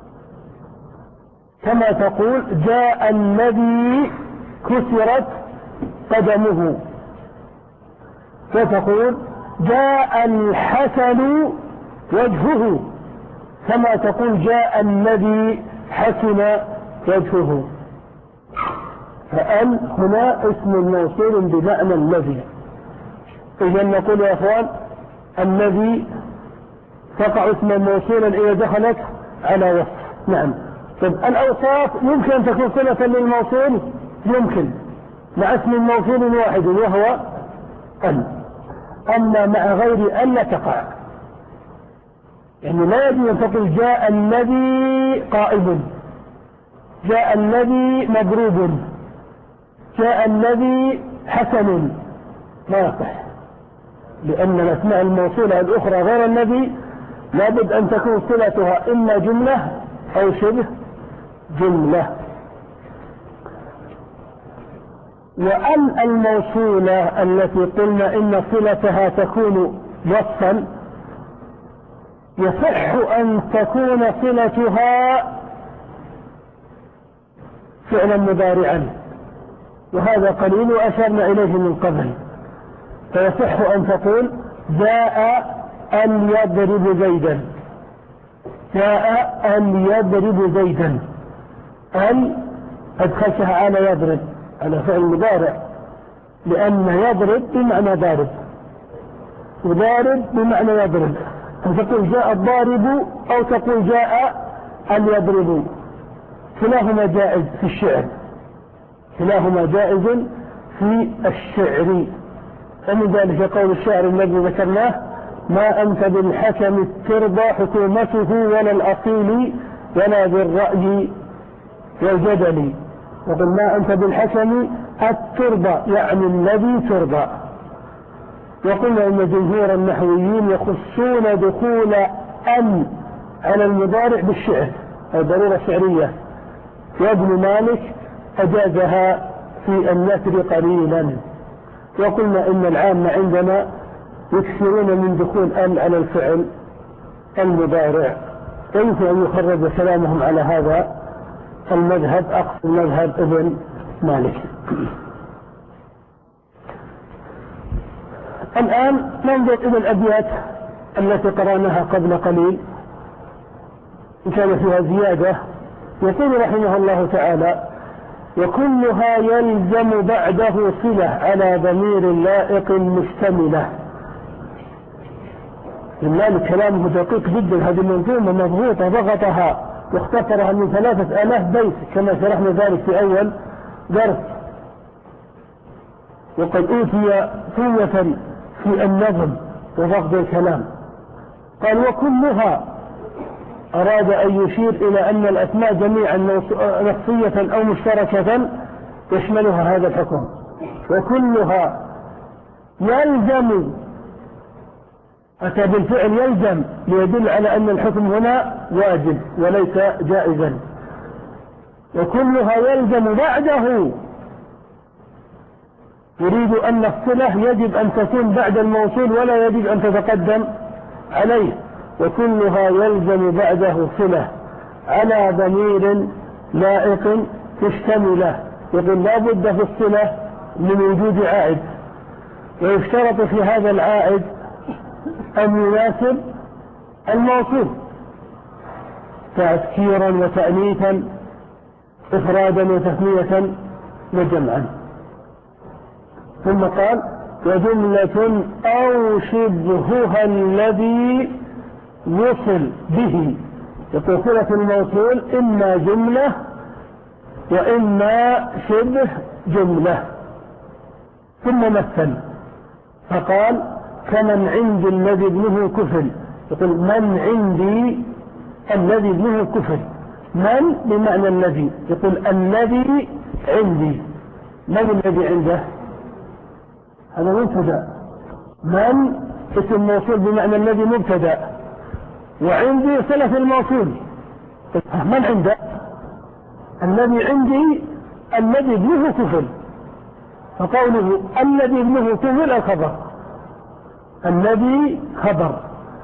كما تقول جاء الذي كسرت قدمه. وتقول جاء الحسن وجهه كما تقول جاء الذي حسن وجهه. فأن هنا اسم موصول بمعنى الذي. إذا نقول يا أخوان الذي تقع اسما موصولا إذا دخلت على وصف. نعم. طيب الأوصاف يمكن أن تكون صلة للموصول يمكن مع اسم موصول واحد وهو أن. أما مع غير أن لا تقع. يعني لا يجب أن تقول جاء الذي قائم، جاء الذي مضروب، جاء الذي حسن، ما يصح. لأن الأسماء الموصولة الأخرى غير الذي لابد أن تكون صلتها إما جملة أو شبه جملة. وأن الموصولة التي قلنا إن صلتها تكون وصفا يصح أن تكون صلتها فعلا مضارعا، وهذا قليل وأشرنا إليه من قبل. فيصح أن تقول جاء أن يضرب زيدا، جاء أن يضرب زيدا. أن أدخلتها على يضرب على فعل مضارع لأن يضرب بمعنى ضارب وضارب بمعنى يضرب. فتقول جاء الضارب أو تقول جاء أن يضرب. كلاهما جائز في الشعر، كلاهما جائز في الشعر. ومن ذلك قول الشاعر الذي ذكرناه ما أنت بالحكم ترضى حكومته ولا الأصيل ولا بالرأي والجدل. وقل ما أنت بالحكم الترضى يعني الذي ترضى. وقلنا إن جمهور النحويين يخصون دخول أن على المضارع بالشعر أو ضرورة شعرية، وابن مالك أجازها في النثر قليلا. وقلنا إن العام عندنا يكثرون من دخول أن على الفعل المضارع، ويمكن أن يخرج كلامهم على هذا المذهب أقصد مذهب ابن مالك. الآن ننظر إلى الأبيات التي قرأناها قبل قليل إن كان فيها زيادة. يقول رحمه الله تعالى وكلها يلزم بعده صلة على ضمير لائق مشتملة. لذلك كلامه دقيق جدا. هذه المنظومة مضغوطة ضغطها واختصرها من ثلاثة آلاف بيت كما شرحنا ذلك في أول درس. وقد أوتي قوة في النظم وضغط الكلام. قال وكلها أراد أن يشير إلى أن الأسماء جميعا نصية أو مشتركة يشملها هذا الحكم. وكلها يلزم، أتى بالفعل يلزم ليدل على أن الحكم هنا واجب وليس جائزا. وكلها يلزم بعده، يريد أن الصلة يجب أن تكون بعد الموصول ولا يجب أن تتقدم عليه. وكلها يلزم بعده صلة على ضمير لائق تشتمله، يقول لا بد في الصلة من وجود عائد، ويشترط في هذا العائد أن يناسب الموصول تذكيرا وتأنيثا، إفرادا وتثنية وجمعا. ثم قال وجملة أو شبهها الذي وصل به، يقول صلة الموصول إما جملة وإما شبه جملة. ثم مثل فقال كمن عندي الذي ابنه كفل، يقول من عندي الذي ابنه كفل، من بمعنى الذي، يقول الذي عندي، من الذي عنده؟ هذا مبتدأ، من اسم موصول بمعنى الذي مبتدأ، وعندي صلة الموصول، من عنده؟ الذي عندي الذي ابنه كفل، فقوله الذي ابنه كفل الخبر، الذي خبر،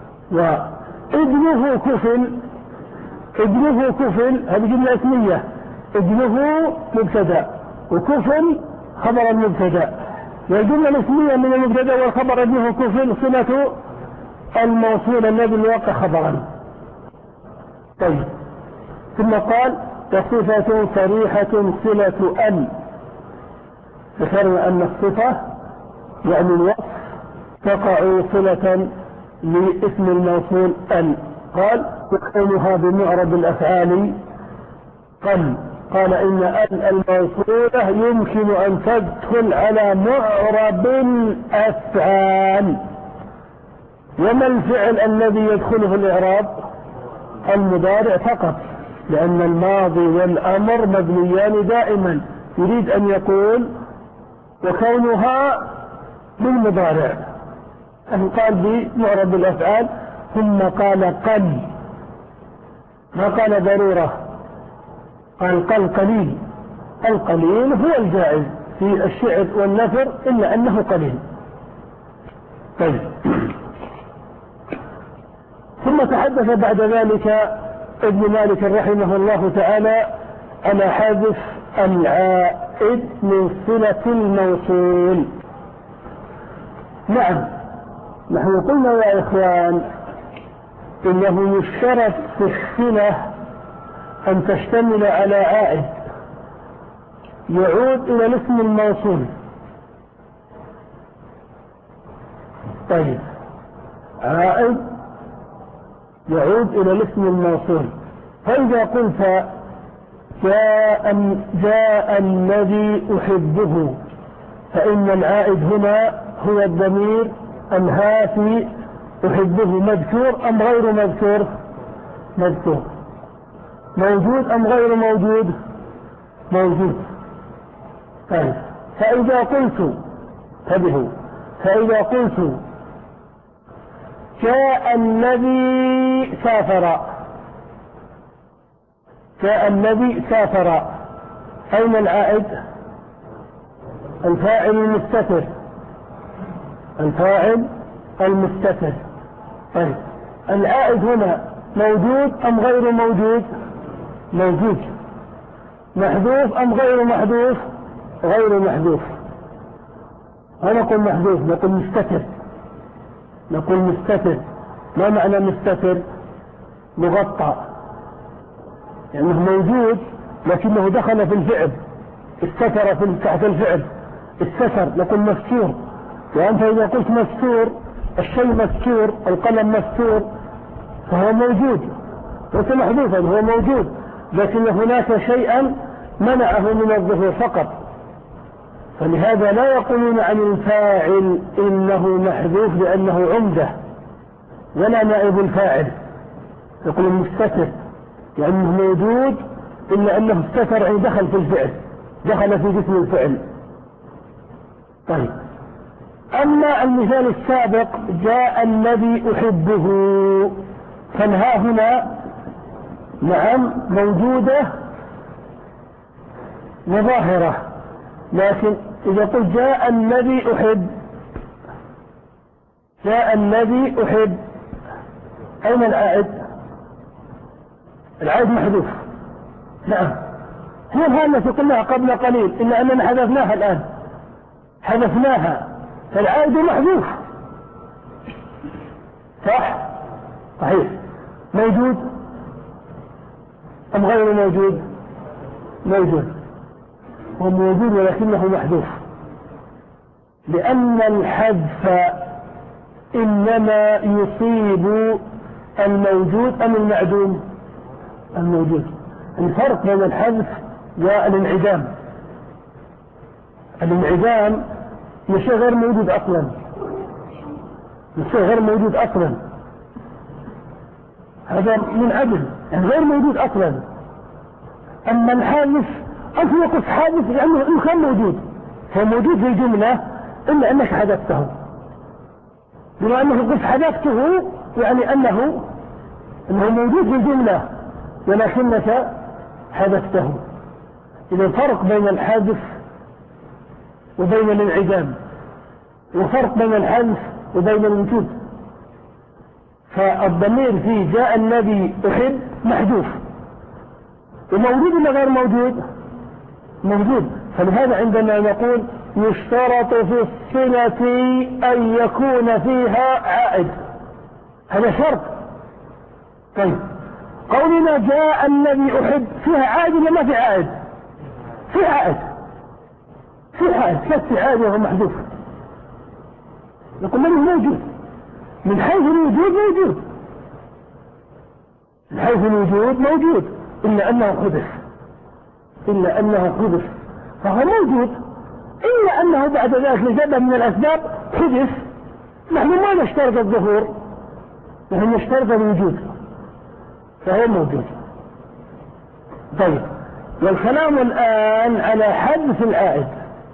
وابنه كفل، ابنه كفل هذه جملة اسمية، ابنه مبتدأ وكفل خبر المبتدأ، والجملة الاسمية من المبتدأ والخبر ابنه كفل صلة الموصول الذي الواقع خبرا. طيب ثم قال وصفة صريحة صلة أن، ذكرنا أن الصفة يعني الوصف تقع صلة لاسم الموصول أن. قال وكونها بمعرب الأفعال قل، قال إن أن الموصولة يمكن أن تدخل على معرب الأفعال. وما الفعل الذي يدخله الإعراب؟ المضارع فقط، لأن الماضي والأمر مبنيان دائما. يريد أن يقول وكونها بالمضارع، قال بمعرب الأفعال، ثم قال قل، ما قال ضرورة، قال قل قليل، القليل هو الجائز في الشعر والنثر إلا أنه قليل. طيب ثم تحدث بعد ذلك ابن مالك رحمه الله تعالى على حذف العائد من صلة الموصول. نعم نحن قلنا يا إخوان إنه يشترط في الصلة أن تشتمل على عائد يعود إلى الاسم الموصول. طيب عائد يعود إلى الاسم الموصول، فإذا قلت جاء, جاء الذي أحبه، فإن العائد هنا هو الضمير الهافي أحبه، مذكور أم غير مذكور؟ مذكور. موجود أم غير موجود؟ موجود. طيب فإذا قلت انتبهوا، فإذا قلت جاء الذي سافر، جاء الذي سافر، أين العائد؟ الفاعل المستتر، الفاعل المستتر. طيب العائد هنا موجود أم غير موجود؟ موجود. محذوف أم غير محذوف؟ غير محذوف. لا نقول محذوف، نقول مستتر، نقول مستتر. ما معنى مستتر؟ مغطى، لأنه يعني موجود لكنه دخل في الفعل، استتر في تحت الفعل، استتر. نقول مستور، وأنت إذا قلت مستور، الشيء مستور، القلم مستور، فهو موجود، ليس محذوفا، هو موجود، لكن هناك شيئا منعه من الظهور فقط. فلهذا لا يقولون عن الفاعل إنه محذوف لأنه عمدة ولا نائب الفاعل، يقول مستتر لأنه موجود إلا أنه استتر أي دخل في الفعل، دخل في جسم الفعل. طيب، أما المثال السابق جاء الذي أحبه، فالها هنا نعم موجودة وظاهرة، لكن إذا قلت جاء الذي أحب، جاء الذي أحب، أين العائد؟ العائد محذوف. نعم، هي الهاء التي قلناها قبل قليل، إلا أننا حذفناها الآن، حذفناها، فالعائد محذوف. صح؟ صحيح. موجود أم غير موجود؟ موجود، هو موجود ولكنه محذوف، لأن الحذف إنما يصيب الموجود أم المعدوم؟ الموجود. الفرق بين الحذف والانعدام، الانعدام شيء غير موجود أصلا، شيء غير موجود أصلا، هذا من عدم، يعني غير موجود أصلا. أما الحادث أنت يقص حادث لأنه إن كان موجود، هو موجود في الجملة إلا أنك حذفته، بما أنه قلت حذفته يعني أنه أنه موجود في الجملة ولكنك حذفته. إذا فرق بين الحذف وبين الانعدام، وفرق بين الحذف وبين الوجود. فالضمير في جاء الذي أحب محذوف، وموجود ولا غير موجود؟ موجود. فلهذا عندما نقول يشترط في الصلة أن يكون فيها عائد، هذا شرط. طيب، قولنا جاء الذي أحب فيها عائد ولا ما في عائد؟ في عائد، في عائد، كسر عائد وهو محذوف. نقول له موجود، من حيث الوجود موجود، من حيث الوجود موجود، إلا أنه حدث، إلا أنه حدث، فهو موجود، إلا أنه بعد ذلك لسبب من الأسباب حدث. نحن ما نشترط الظهور، نحن نشترط الوجود، فهو موجود. طيب، والكلام الآن على حذف العائد،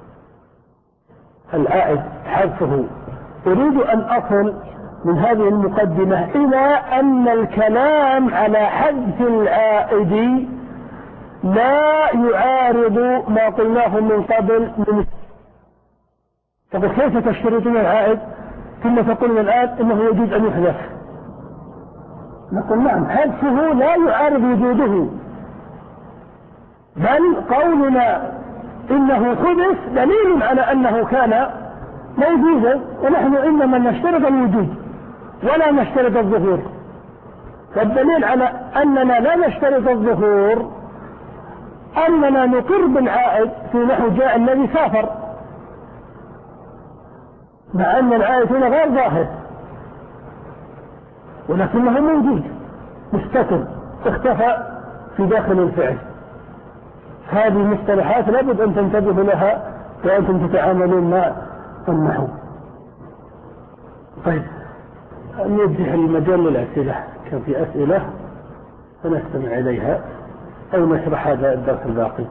العائد حذفه. أريد أن أصل من هذه المقدمة إلى أن الكلام على حذف العائد لا يعارض ما قلناه من قبل من. طب كيف تشترطون العائد ثم تقولون الآن إنه يجوز أن يحذف؟ نقول نعم، حذفه لا يعارض وجوده، بل قولنا إنه حدث دليل على أنه كان موجودا، ونحن إنما نشترط الوجود ولا نشترط الظهور. فالدليل على أننا لا نشترط الظهور أننا نقر بالعائد في نحو جاء الذي سافر، مع أن العائد هنا غير ظاهر ولكنه موجود مستتر اختفى في داخل الفعل. هذه المصطلحات لابد أن تنتبهوا لها وأنتم تتعاملون مع النحو. طيب، نوجه المجال للأسئلة، كان في أسئلة فنستمع إليها أو نشرح هذا الدرس الباقي.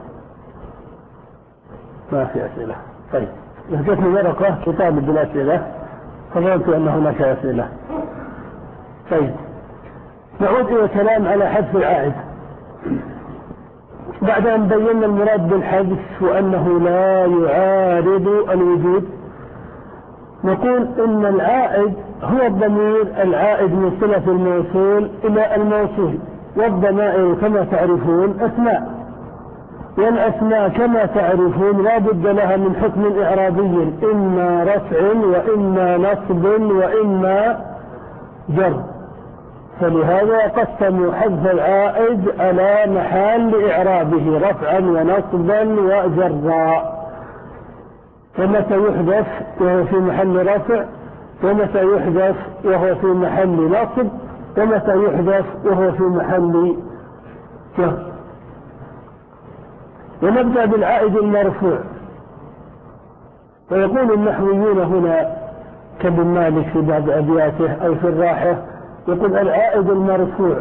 ما في أسئلة. طيب، لقيتني ورقة تطالب بالأسئلة فظننت أن هناك أسئلة. طيب، نعود إلى الكلام على حذف العائد. بعد أن بينا المراد بالحذف وأنه لا يعارض الوجود، نقول إن العائد هو الضمير العائد من صلة الموصول إلى الموصول، والضمائر كما تعرفون أسماء، والأسماء كما تعرفون لا بد لها من حكم إعرابي، إما رفع وإما نصب وإما جر. فلهذا قسموا حذف العائد على محل إعرابه رفعا ونصبا وجرا، فمتى يحذف وهو في محل رفع، ومتى يحذف وهو في محل نصب، ومتى يحذف وهو في محل جر. ونبدأ بالعائد المرفوع. ويقول النحويون هنا كابن مالك في بعض أبياته أو في الراحة، يقول العائد المرفوع،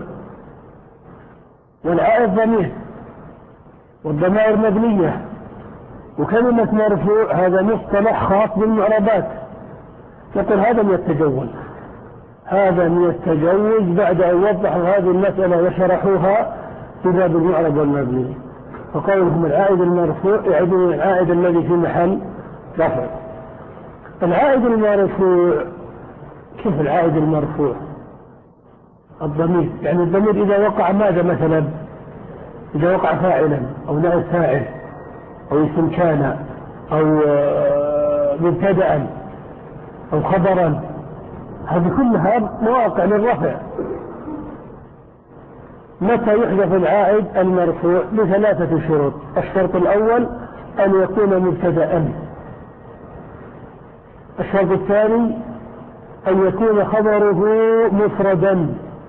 والعائد ضمير، والضمائر مبنية، وكلمة مرفوع هذا مصطلح خاص بالمعربات، يقول هذا من التجوز، هذا من التجوز بعد أن وضحوا هذه المسألة وشرحوها في باب المعرب والمبني. فقولهم العائد المرفوع يعيدون العائد الذي في محل رفع. العائد المرفوع، كيف العائد المرفوع؟ الضمير، يعني الضمير إذا وقع ماذا مثلا؟ إذا وقع فاعلا أو نائب فاعل أو اسم كان أو مبتدأ أو خبرا، هذه كلها مواقع للرفع. متى يحذف العائد المرفوع؟ بثلاثة شروط. الشرط الأول أن يكون مبتدأ. الشرط الثاني أن يكون خبره مفردا.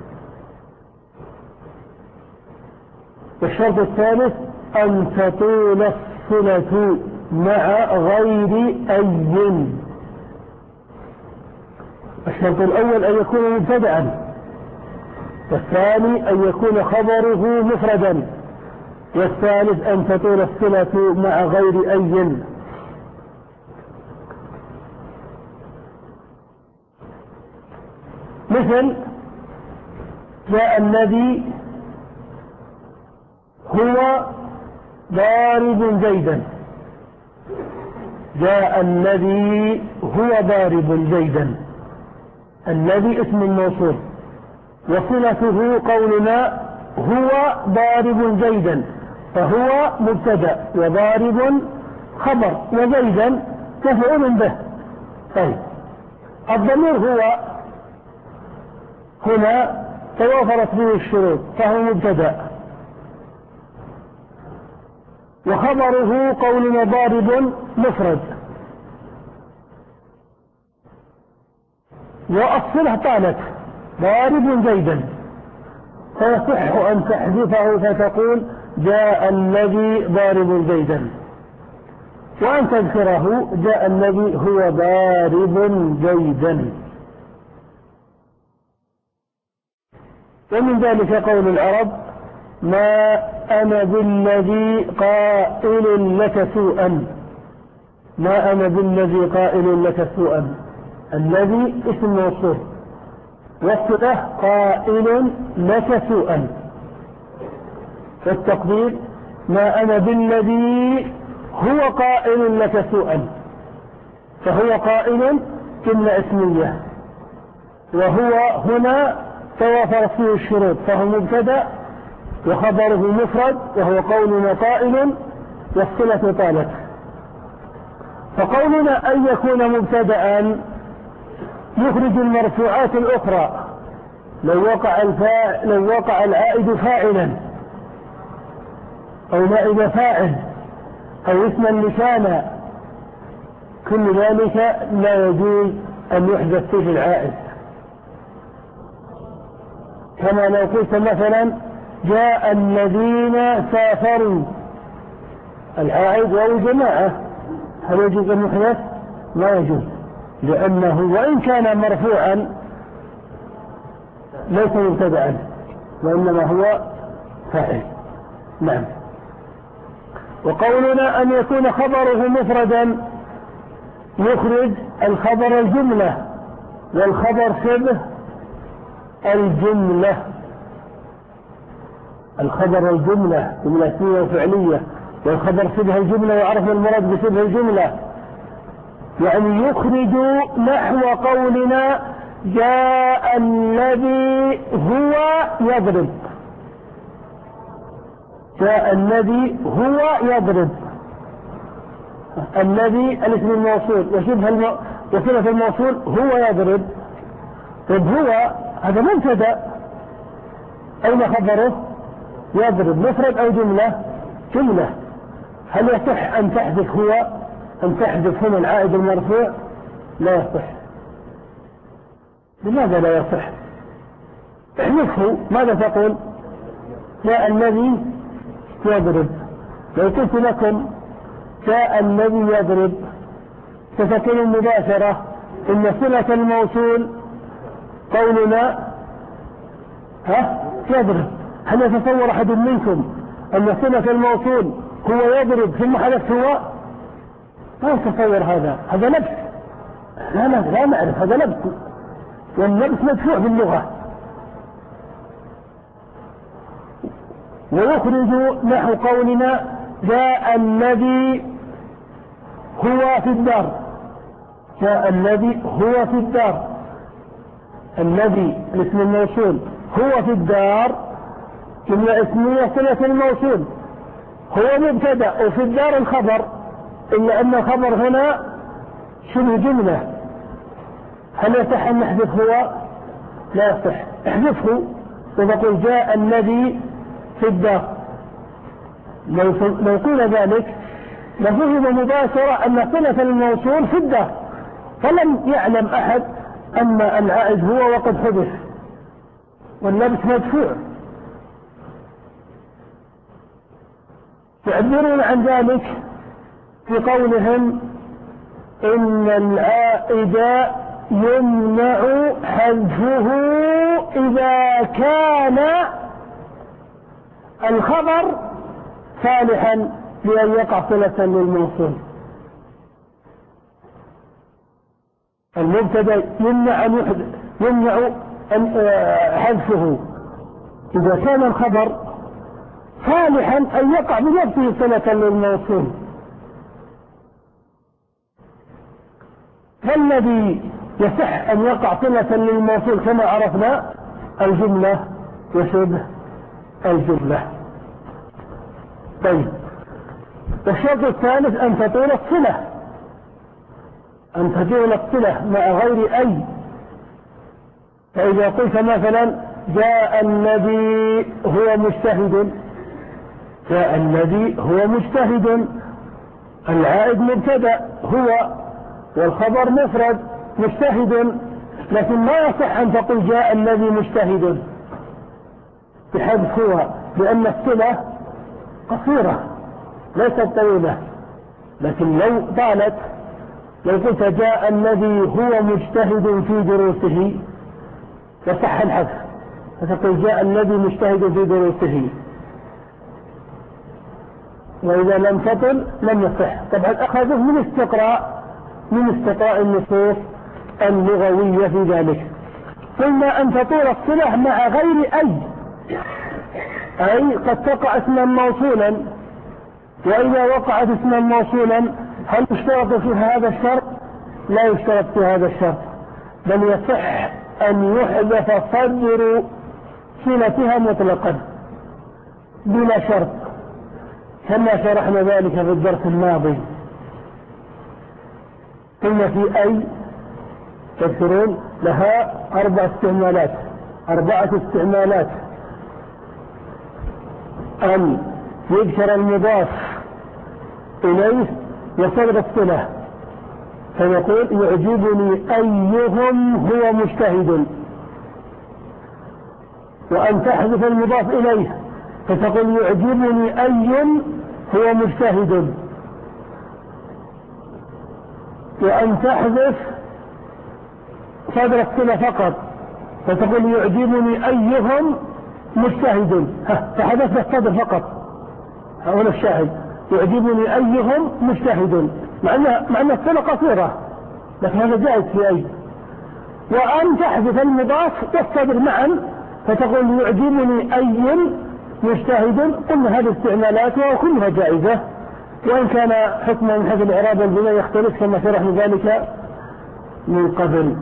الشرط الثالث أن تطول الصلة مع غير أي. الشرط الأول أن يكون مبتدأ، والثاني أن يكون خبره مفردا، والثالث أن تطول الصلة مع غير أي. مثل جاء الذي هو ضارب زيدا، جاء الذي هو ضارب زيدا، الذي اسم الموصول وصلته قولنا هو ضارب زيدا، فهو مبتدأ وضارب خبر وزيدا مفعول به. طيب الضمير هو هنا توافرت به الشروط، فهو مبتدأ وخبره قولنا ضارب مفرد، والصلة طالت ضارب زيدا، فيصح أن تحذفه فتقول جاء الذي ضارب زيدا، وأن تذكره جاء الذي هو ضارب زيدا. ومن ذلك قول العرب ما أنا بالذي قائل لك سوءا، ما أنا بالذي قائل لك سوءا، الذي اسم موصول والصلة قائل لك سوءا، والتقدير ما أنا بالذي هو قائل لك سوءا، فهو قائل جملة اسمية، وهو هنا توافر فيه الشروط، فهو مبتدأ وخبره مفرد وهو قولنا قائل والصلة طالت. فقولنا أن يكون مبتدأ يخرج المرفوعات الأخرى، لو وقع الفاعل لو وقع العائد فاعلا أو نائب فاعل أو اسما لكان، كل ذلك لا يجوز أن يحدث فيه العائد. كما لو قلت مثلا جاء الذين سافروا، العائد وهو جماعة، هل يجوز أن يحدث؟ ما يجوز، لأنه وإن كان مرفوعا ليس مبتدأ وإنما هو فاعل. نعم. وقولنا أن يكون خبره مفردا يخرج الخبر الجملة والخبر شبه الجملة، الخبر الجملة جملة اسمية وفعلية، والخبر شبه الجملة وعرف المراد بشبه الجملة، يعني يخرج نحو قولنا جاء الذي هو يضرب، جاء الذي هو يضرب، الذي الاسم الموصول وشبه الم... وصلة الموصول هو يضرب. طيب هو هذا مبتدأ، أين خبره؟ يضرب، مفرد أو جملة؟ جملة. هل يصح أن تحذف هو، أن تحذف هنا العائد المرفوع؟ لا يصح. لماذا لا يصح؟ احذفه، ماذا تقول؟ جاء الذي يضرب. لو قلت لكم جاء الذي يضرب ستكون مباشرة إن صلة الموصول قولنا ها يضرب. هل يتصور أحد منكم أن صلة الموصول هو يضرب ثم حدث هو؟ ما يتصور هذا، هذا لبس. لا لا لا نعرف هذا لبس، واللبس مدفوع باللغة. ويخرج نحو قولنا جاء الذي هو في الدار، جاء الذي هو في الدار، الذي الاسم الموصول، هو في الدار جملة اسمية صلة الموصول، هو مبتدأ وفي الدار الخبر، إلا أن الخبر هنا شبه جملة. هل يصح أن نحذف هو؟ لا يصح، احذفه وتقول جاء الذي في الدار. لو لو قيل ذلك لفهم مباشرة أن صلة الموصول في الدار، فلم يعلم أحد أن العائد هو وقد حدث، واللبس مدفوع. يعبرون عن ذلك في قولهم إن العائد يمنع حذفه إذا كان الخبر صالحا لأن يقع صلة للموصول. المبتدأ يمنع أن يحذف، يمنع أن حذفه إذا كان الخبر صالحا أن يقع بنفسه صلة للموصول. فالذي يصح أن يقع صلة للموصول كما عرفنا الجملة وشبه الجملة. طيب، الشرط الثالث أن تطول الصلة، أن تطول الصلة مع غير أي. فإذا قلت مثلا جاء الذي هو مجتهد، جاء الذي هو مجتهد، العائد مبتدأ هو والخبر مفرد مجتهد، لكن ما يصح أن تقول جاء الذي مجتهد بحذف هو، لأن الصلة قصيرة ليست طويلة. لكن لو طالت، لو قلت جاء الذي هو مجتهد في دروسه يصح الحذف، فتقول جاء الذي مجتهد في دروسه. وإذا لم تطل لم يصح. طبعا أخذه من استقراء من استقراء النصوص اللغوية في ذلك. ثم أن تطول الصلة مع غير أي، أي قد تقع اسما موصولا، وإذا وقعت اسما موصولا هل يشترط في هذا الشرط؟ لا يشترط في هذا الشرط، بل يصح أن يحذف صدر صلتها مطلقا بلا شرط، كما شرحنا ذلك في الدرس الماضي. قلنا في أي تذكرون لها أربع استعمالات أربعة استعمالات: أن يذكر المضاف إليه وصدر الصلة، فيقول يعجبني أيهم هو مجتهد، وأن تحذف المضاف إليه فتقول يعجبني أي هو مجتهد، وأن تحذف صدر الصلة فقط فتقول يعجبني أيهم مجتهد، فحذفت الصدر فقط. هنا الشاهد يعجبني أيهم مجتهد، مع أن الصلة قصيرة، لكن هذا جائز في أي. وأن تحذف المضاف والصدر معا فتقول يعجبني أي مجتهد. قلنا هذه استعمالات وكلها جائزة، وإن كان حكما من حيث الإعراب والبناء يختلف كما شرحنا ذلك من قبل.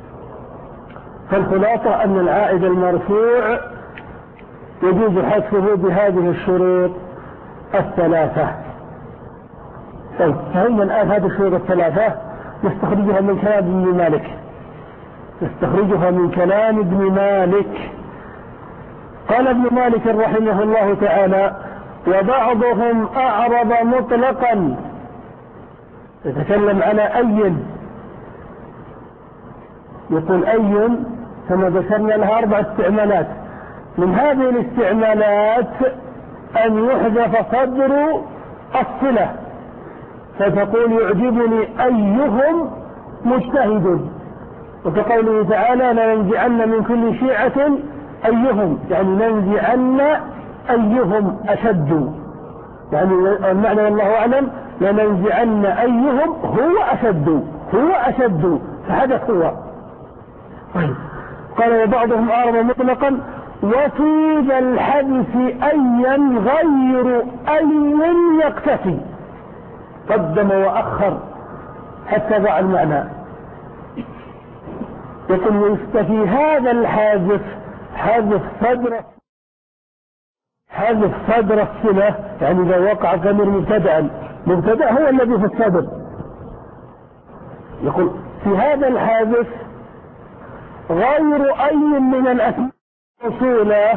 فالخلاصة أن العائد المرفوع يجوز حذفه بهذه الشروط الثلاثة. طيب، فهمنا الآن هذه الشروط الثلاثة نستخرجها من كلام ابن مالك نستخرجها من كلام ابن مالك. قال ابن مالك رحمه الله تعالى: وبعضهم أعرض مطلقا، يتكلم على أي، يقول أي كما ذكرنا لها أربع استعمالات. من هذه الاستعمالات أن يحذف صدر الصلة فتقول يعجبني أيهم مجتهد، وكقوله تعالى: لننزعن من كل شيعة أيهم، يعني ننزعن أيهم أشد، يعني المعنى والله أعلم لننزعن أيهم هو أشد هو أشد فحدث هو. طيب قال وبعضهم أعرب مطلقا وفي ذا الحدث أيا غير أي يقتفي، قدم وأخر حتى ضاع المعنى. يقول يستفي هذا الحادث حذف صدر حذف صدر الصلة، يعني إذا وقع ضمير مبتدأ مبتدأ هو الذي في الصدر. يقول في هذا الحادث غير أي من الأسماء الموصولة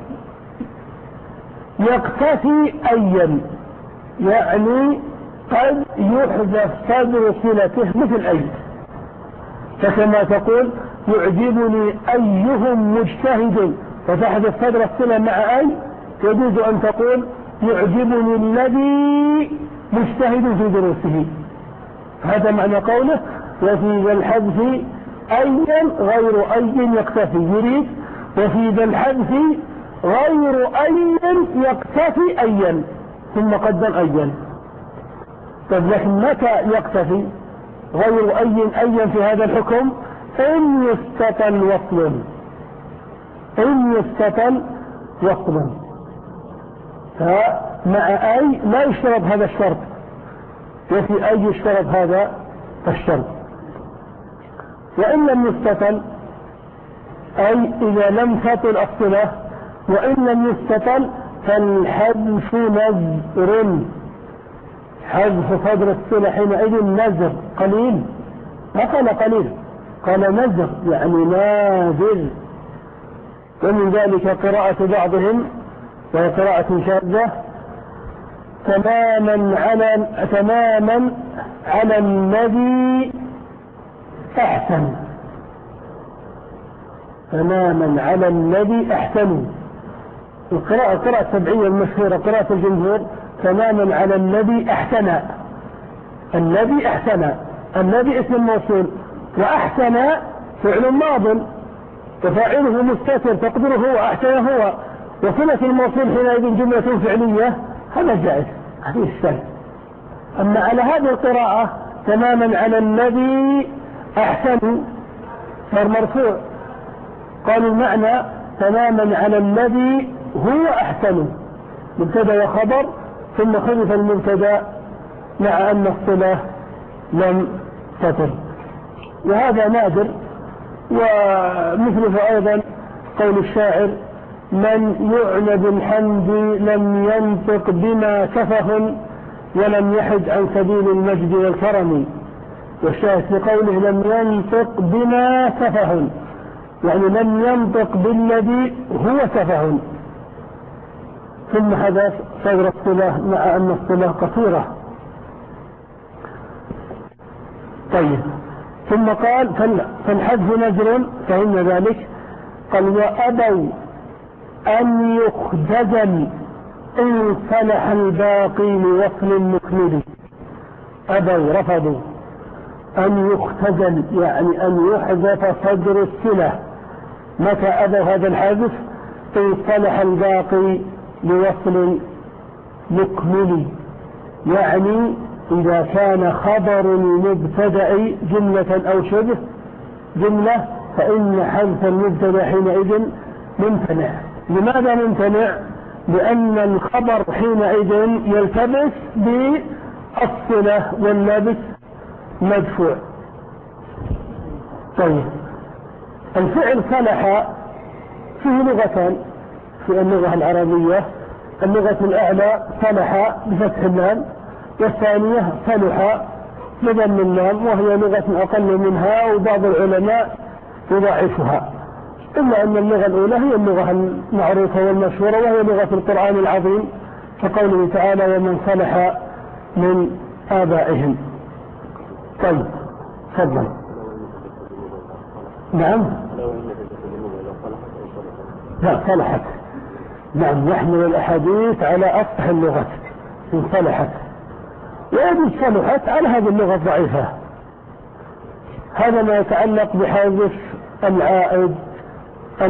يقتفي أيا، يعني قد يحذف صدر صلته مثل أي، فكما تقول يعجبني أيهم مجتهد وتحذف صدر الصلة مع أي، يجوز أن تقول يعجبني الذي مجتهد في دروسه. هذا معنى قوله وفي ذا الحذف أيا غير أي يقتفي، يريد وفي ذا الحذف غير أي يقتفي أيا ثم قدم أيا. طيب لكن متى يقتفي غير أي أيا في هذا الحكم؟ إن يستطل وصل إن يستطل وصل فمع أي لا يشترط هذا الشرط، وفي أي يشترط هذا الشرط. وإن لم يستطل أي إذا لم تطل الصلة، وإن لم يستطل فالحذف نذر، حذف صدر الصلة حينئذ نذر قليل، ما قال قليل قال نذر يعني نادر. ومن ذلك قراءة بعضهم وهي قراءة شاذة تماما على تماما على الذي أحسن، تماما على الذي أحسن. القراءة قراءة سبعية المشهورة قراءة الجمهور تماما على الذي أحسن، الذي أحسن، الذي اسم موصول، وأحسن فعل ماض وفاعله مستتر تقدره هو أحسن هو، وصلة الموصول حينئذ جملة فعلية، هذا جائز هذه السنة. أما على هذه القراءة تماما على الذي أحسن صار مرفوع، قالوا المعنى تماما على الذي هو أحسن، مبتدا وخبر ثم خلف المبتدا مع أن الصلة لم تتم، وهذا نادر. ومثله أيضا قول الشاعر من يعنى بالحمد لم ينطق بما سفه ولم يحد عن سبيل المجد والكرم. والشاهد في قوله لم ينطق بما سفه يعني لم ينطق بالذي هو سفه، ثم حدث صدر الصلة مع أن الصلة قصيرة. طيب ثم قال فالحذف نذر فإن ذلك قال وأبوا أن يخجل إن صلح الباقي لوصل مكمل. أبوا رفضوا أن يختزل يعني أن يحذف صدر الصلة. متى أبوا هذا الحذف؟ إن صلح الباقي لوصل مكمل، يعني إذا كان خبر المبتدأ جملة أو شبه جملة فإن حذف المبتدأ حينئذ ممتنع. لماذا ممتنع؟ لأن الخبر حينئذ يلتبس بالصلة واللبس مدفوع. طيب الفعل صلح فيه لغتان في اللغة العربية، اللغة الأعلى صلح بفتح اللام، والثانية صلح بضم اللام، وهي لغة أقل منها وبعض العلماء يضاعفها، إلا أن اللغة الأولى هي اللغة المعروفة والمشهورة وهي لغة القرآن العظيم، كقوله تعالى ومن صلح من آبائهم. طيب تفضل. نعم لا صلحت، نعم يحمل الأحاديث على أصح اللغة إن صلحت، ويجب صلحت على هذه اللغة الضعيفة. هذا ما يتعلق بحذف العائد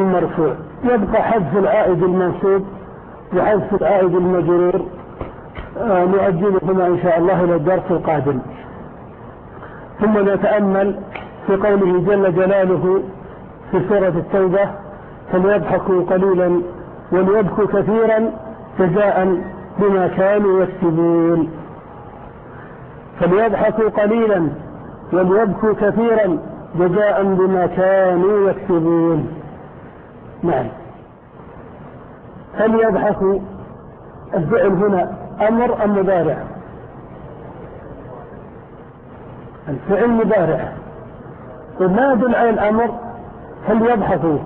المرفوع. يبقى حذف العائد المنصوب وحذف العائد المجرور نؤجلهما إن شاء الله إلى الدرس القادم. ثم نتأمل في قوله جل جلاله في سورة التوبة: فليضحكوا قليلا وليبكوا كثيرا جزاء بما كانوا يكسبون. فليضحكوا قليلا وليبكوا كثيرا جزاء بما كانوا يكسبون. نعم. فليضحكوا الفعل هنا أمر أم مضارع؟ الفعل مضارع، وما يدل على الأمر فليضحكوا.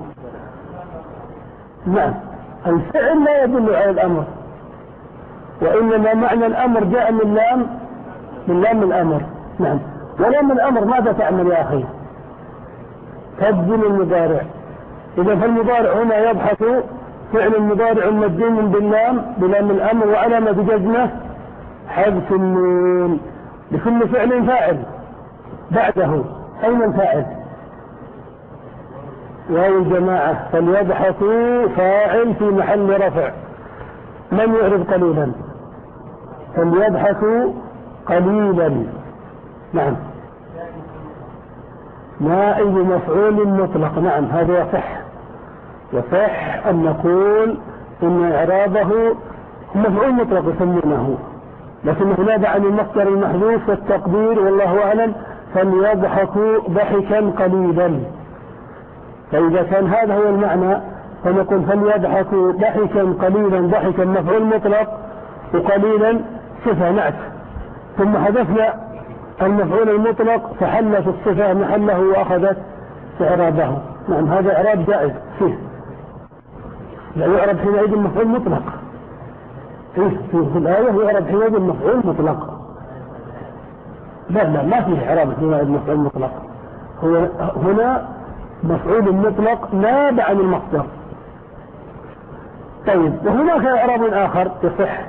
نعم، الفعل لا يدل على الأمر، وإنما معنى الأمر جاء من لام من لام الأمر. نعم. ولام الأمر ماذا تعمل يا أخي؟ تبدل المضارع. إذا فالمضارع هنا يضحك فعل مضارع مجزوم باللام بلام الأمر، وعلامة جزمه حذف النون. لكل فعل فاعل بعده. أين الفاعل؟ واو الجماعة. فليضحكوا فاعل في محل رفع. من يعرف قليلا؟ فليضحكوا قليلا. نعم. نائب مفعول مطلق. نعم، هذا يصح. يصح أن نقول إن إعرابه مفعول مطلق يسمونه، لكنه نابع عن المصدر المحذوف والتقدير والله أعلم فليضحكوا ضحكا قليلا. فإذا كان هذا هو المعنى فنقول فليضحكوا ضحكا قليلا. ضحكا مفعول مطلق وقليلا صفة نعت، ثم حذفنا المفعول المطلق فحلت الصفة محله وأخذت إعرابه. نعم، هذا إعراب جائز فيه، لا يعرب حينئذ مفعول مطلق. إيه في الآية يعرب حينئذ مفعول مطلق. لا لا ما فيه إعراب حينئذ مفعول مطلق. هو هنا مفعول مطلق نابع عن المصدر. طيب، وهناك إعراب آخر يصح.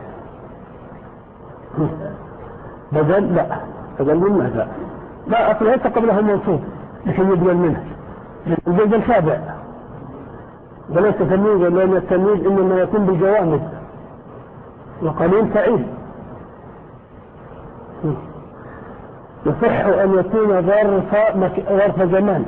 بدل لا بدل من ماذا؟ لا، أصل ليس قبله منصوب لكن يبدل منه. البدل تابع وليس تمييزا، لأن التمييز إنما يكون بجوامد وقليل فعيل. يصح أن يكون ظرف ظرف زمان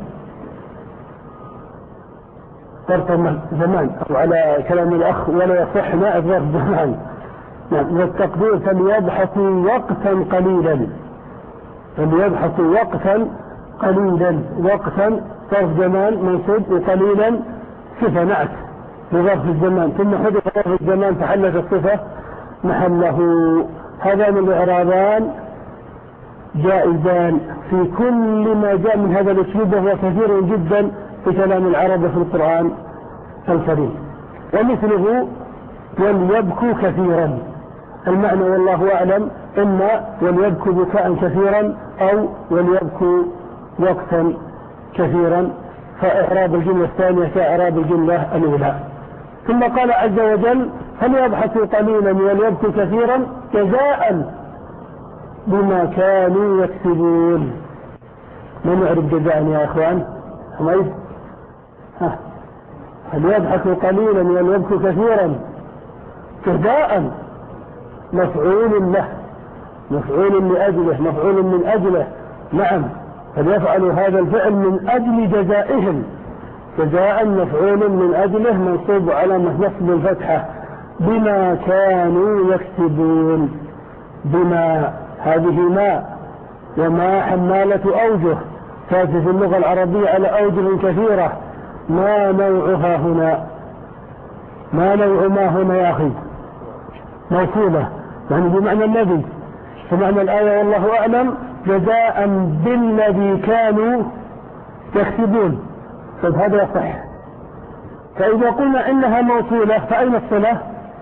ظرف زمان أو على كلام الأخ ولا يصح نائب ظرف زمان. نعم. والتقدير فليضحكوا وقتا قليلا. فليضحكوا وقتا قليلا. وقتا ظرف زمان منصوب وقليلا صفة نعت لظرف الزمان، ثم حدث ظرف الزمان فحلت الصفة محله. هذان الإعرابان جائزان في كل ما جاء من هذا الأسلوب، وهو كثير جدا في كلام العرب في القرآن الكريم. ومثله وليبكوا كثيرا. المعنى والله أعلم إما وليبكوا بكاء كثيرا أو وليبكوا وقتا كثيرا، فإعراب الجملة الثانية كإعراب الجملة الأولى. ثم قال عز وجل فليضحكوا قليلا وليبكوا كثيرا جزاء بما كانوا يكسبون. من يعرف جزاء يا إخوان؟ حميد؟ ها. فليضحكوا قليلا وليبكوا كثيرا جزاء مفعول له، مفعول لأجله، مفعول من أجله. نعم، فليفعلوا هذا الفعل من أجل جزائهم. جزاء مفعول من أجله منصوب على نصب الفتحة بما كانوا يكسبون. بما هذه ما وما حمالة أوجه، تأتي في اللغة العربية على أوجه كثيرة. ما نوعها هنا؟ ما نوع ما هنا يا أخي؟ موصولة، يعني بمعنى الذي. فمعنى الآية والله أعلم جزاء بالذي كانوا يكسبون. طيب هذا يصح. فإذا قلنا إنها موصولة فأين الصلة؟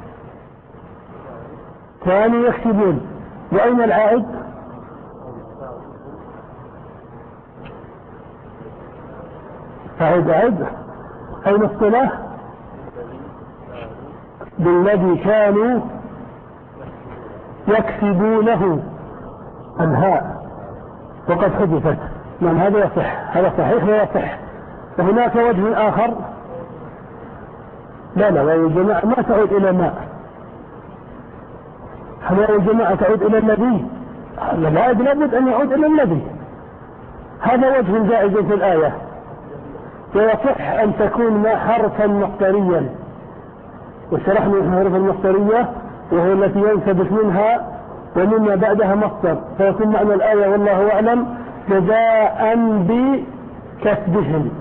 كانوا يكسبون. وأين العائد؟ عائد عائد. أين الصلة؟ بالذي كانوا يكسبونه الهاء وقد حدثت. نعم، هذا يصح، هذا صحيح ويصح. وهناك وجه آخر. لا لا يا جماعة ما تعود إلى ماء، هل يا جماعة تعود إلى النبي؟ لا لابد أن يعود إلى النبي. هذا وجه جائز في الآية. ويصح أن تكون ما حرفا مصدريا، وشرحنا الحروف المصدرية وهو التي ينسبك منها ومما بعدها مصدر، فيكون معنى الآية والله أعلم جزاء بكسبهم.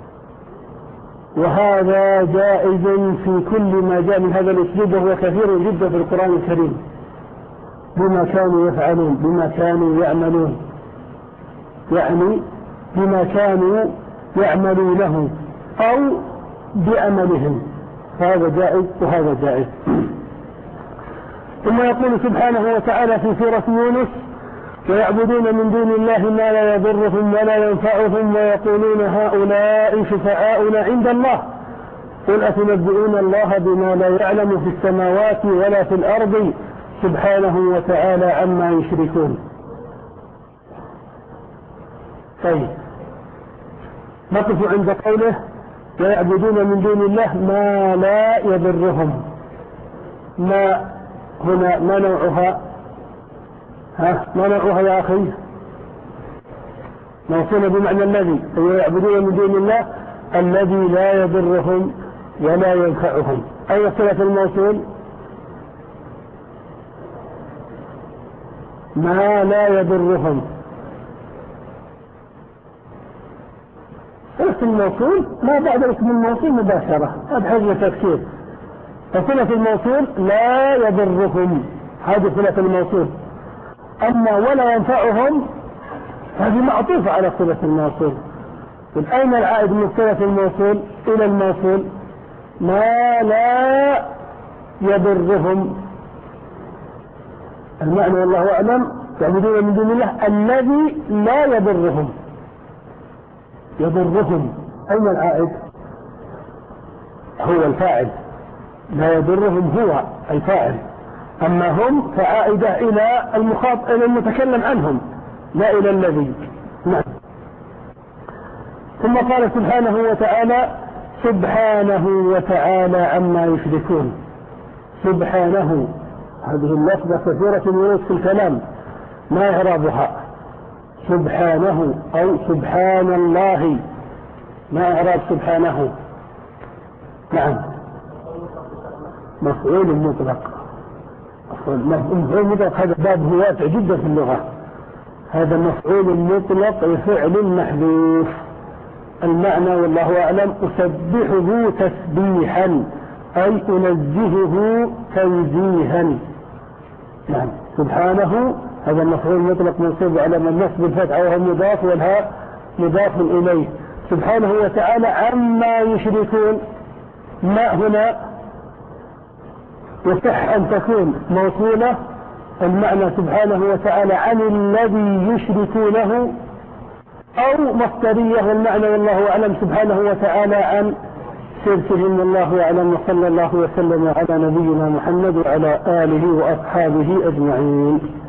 وهذا جائز في كل ما جاء من هذا الأسلوب، وهو كثير جدا في القرآن الكريم، بما كانوا يفعلون بما كانوا يعملون، يعني بما كانوا يعملونه أو بعملهم، فهذا جائز وهذا جائز. ثم يقول سبحانه وتعالى في سورة يونس: ويعبدون من دون الله ما لا يضرهم ولا ينفعهم ويقولون هؤلاء شفعاؤنا عند الله قل أتنبئون الله بما لا يعلم في السماوات ولا في الأرض سبحانه وتعالى عما يشركون. طيب، نقف عند قوله ويعبدون من دون الله ما لا يضرهم. ما هنا ما نوعها؟ ها ما نوعها يا أخي؟ موصولة بمعنى الذي، ويعبدون من دون الله الذي لا يضرهم ولا ينفعهم. أي صلة الموصول؟ ما لا يضرهم. اسم الموصول ما بعد اسم الموصول مباشرة، هذا حجم تفكير. فصلة الموصول لا يضرهم، هذه صلة الموصول. أما ولا ينفعهم هذه معطوفة على صلة الموصول. أين العائد من صلة الموصول إلى الموصول؟ ما لا يضرهم. المعنى والله أعلم يعبدون من دون الله الذي لا يضرهم. يضرهم، أين العائد؟ هو الفاعل، لا يضرهم هو الفاعل، أما هم فعائدة إلى المخاطب إلى المتكلم عنهم لا إلى الذي. نعم. ثم قال سبحانه وتعالى سبحانه وتعالى عما يشركون. سبحانه هذه اللفظة كثيرة ورود في الكلام، ما إعرابها؟ سبحانه أو سبحان الله، ما إعراب سبحانه؟ نعم، مفعول مطلق. مفعول مطلق هذا باب واسع جدا في اللغة. هذا مفعول مطلق لفعل محذوف. المعنى والله أعلم أسبحه تسبيحا أي أنزهه تنزيها. نعم، سبحانه هذا مفعول مطلق منصوب على النصب بالفتحة وهو مضاف والهاء مضاف إليه. سبحانه وتعالى عما يشركون. ما هنا يصح أن تكون موصولة، المعنى سبحانه وتعالى عن الذي يشركونه، أو مصدرية والمعنى والله أعلم سبحانه وتعالى عن شركهم والله أعلم. وصلى الله وسلم على نبينا محمد وعلى آله وأصحابه أجمعين.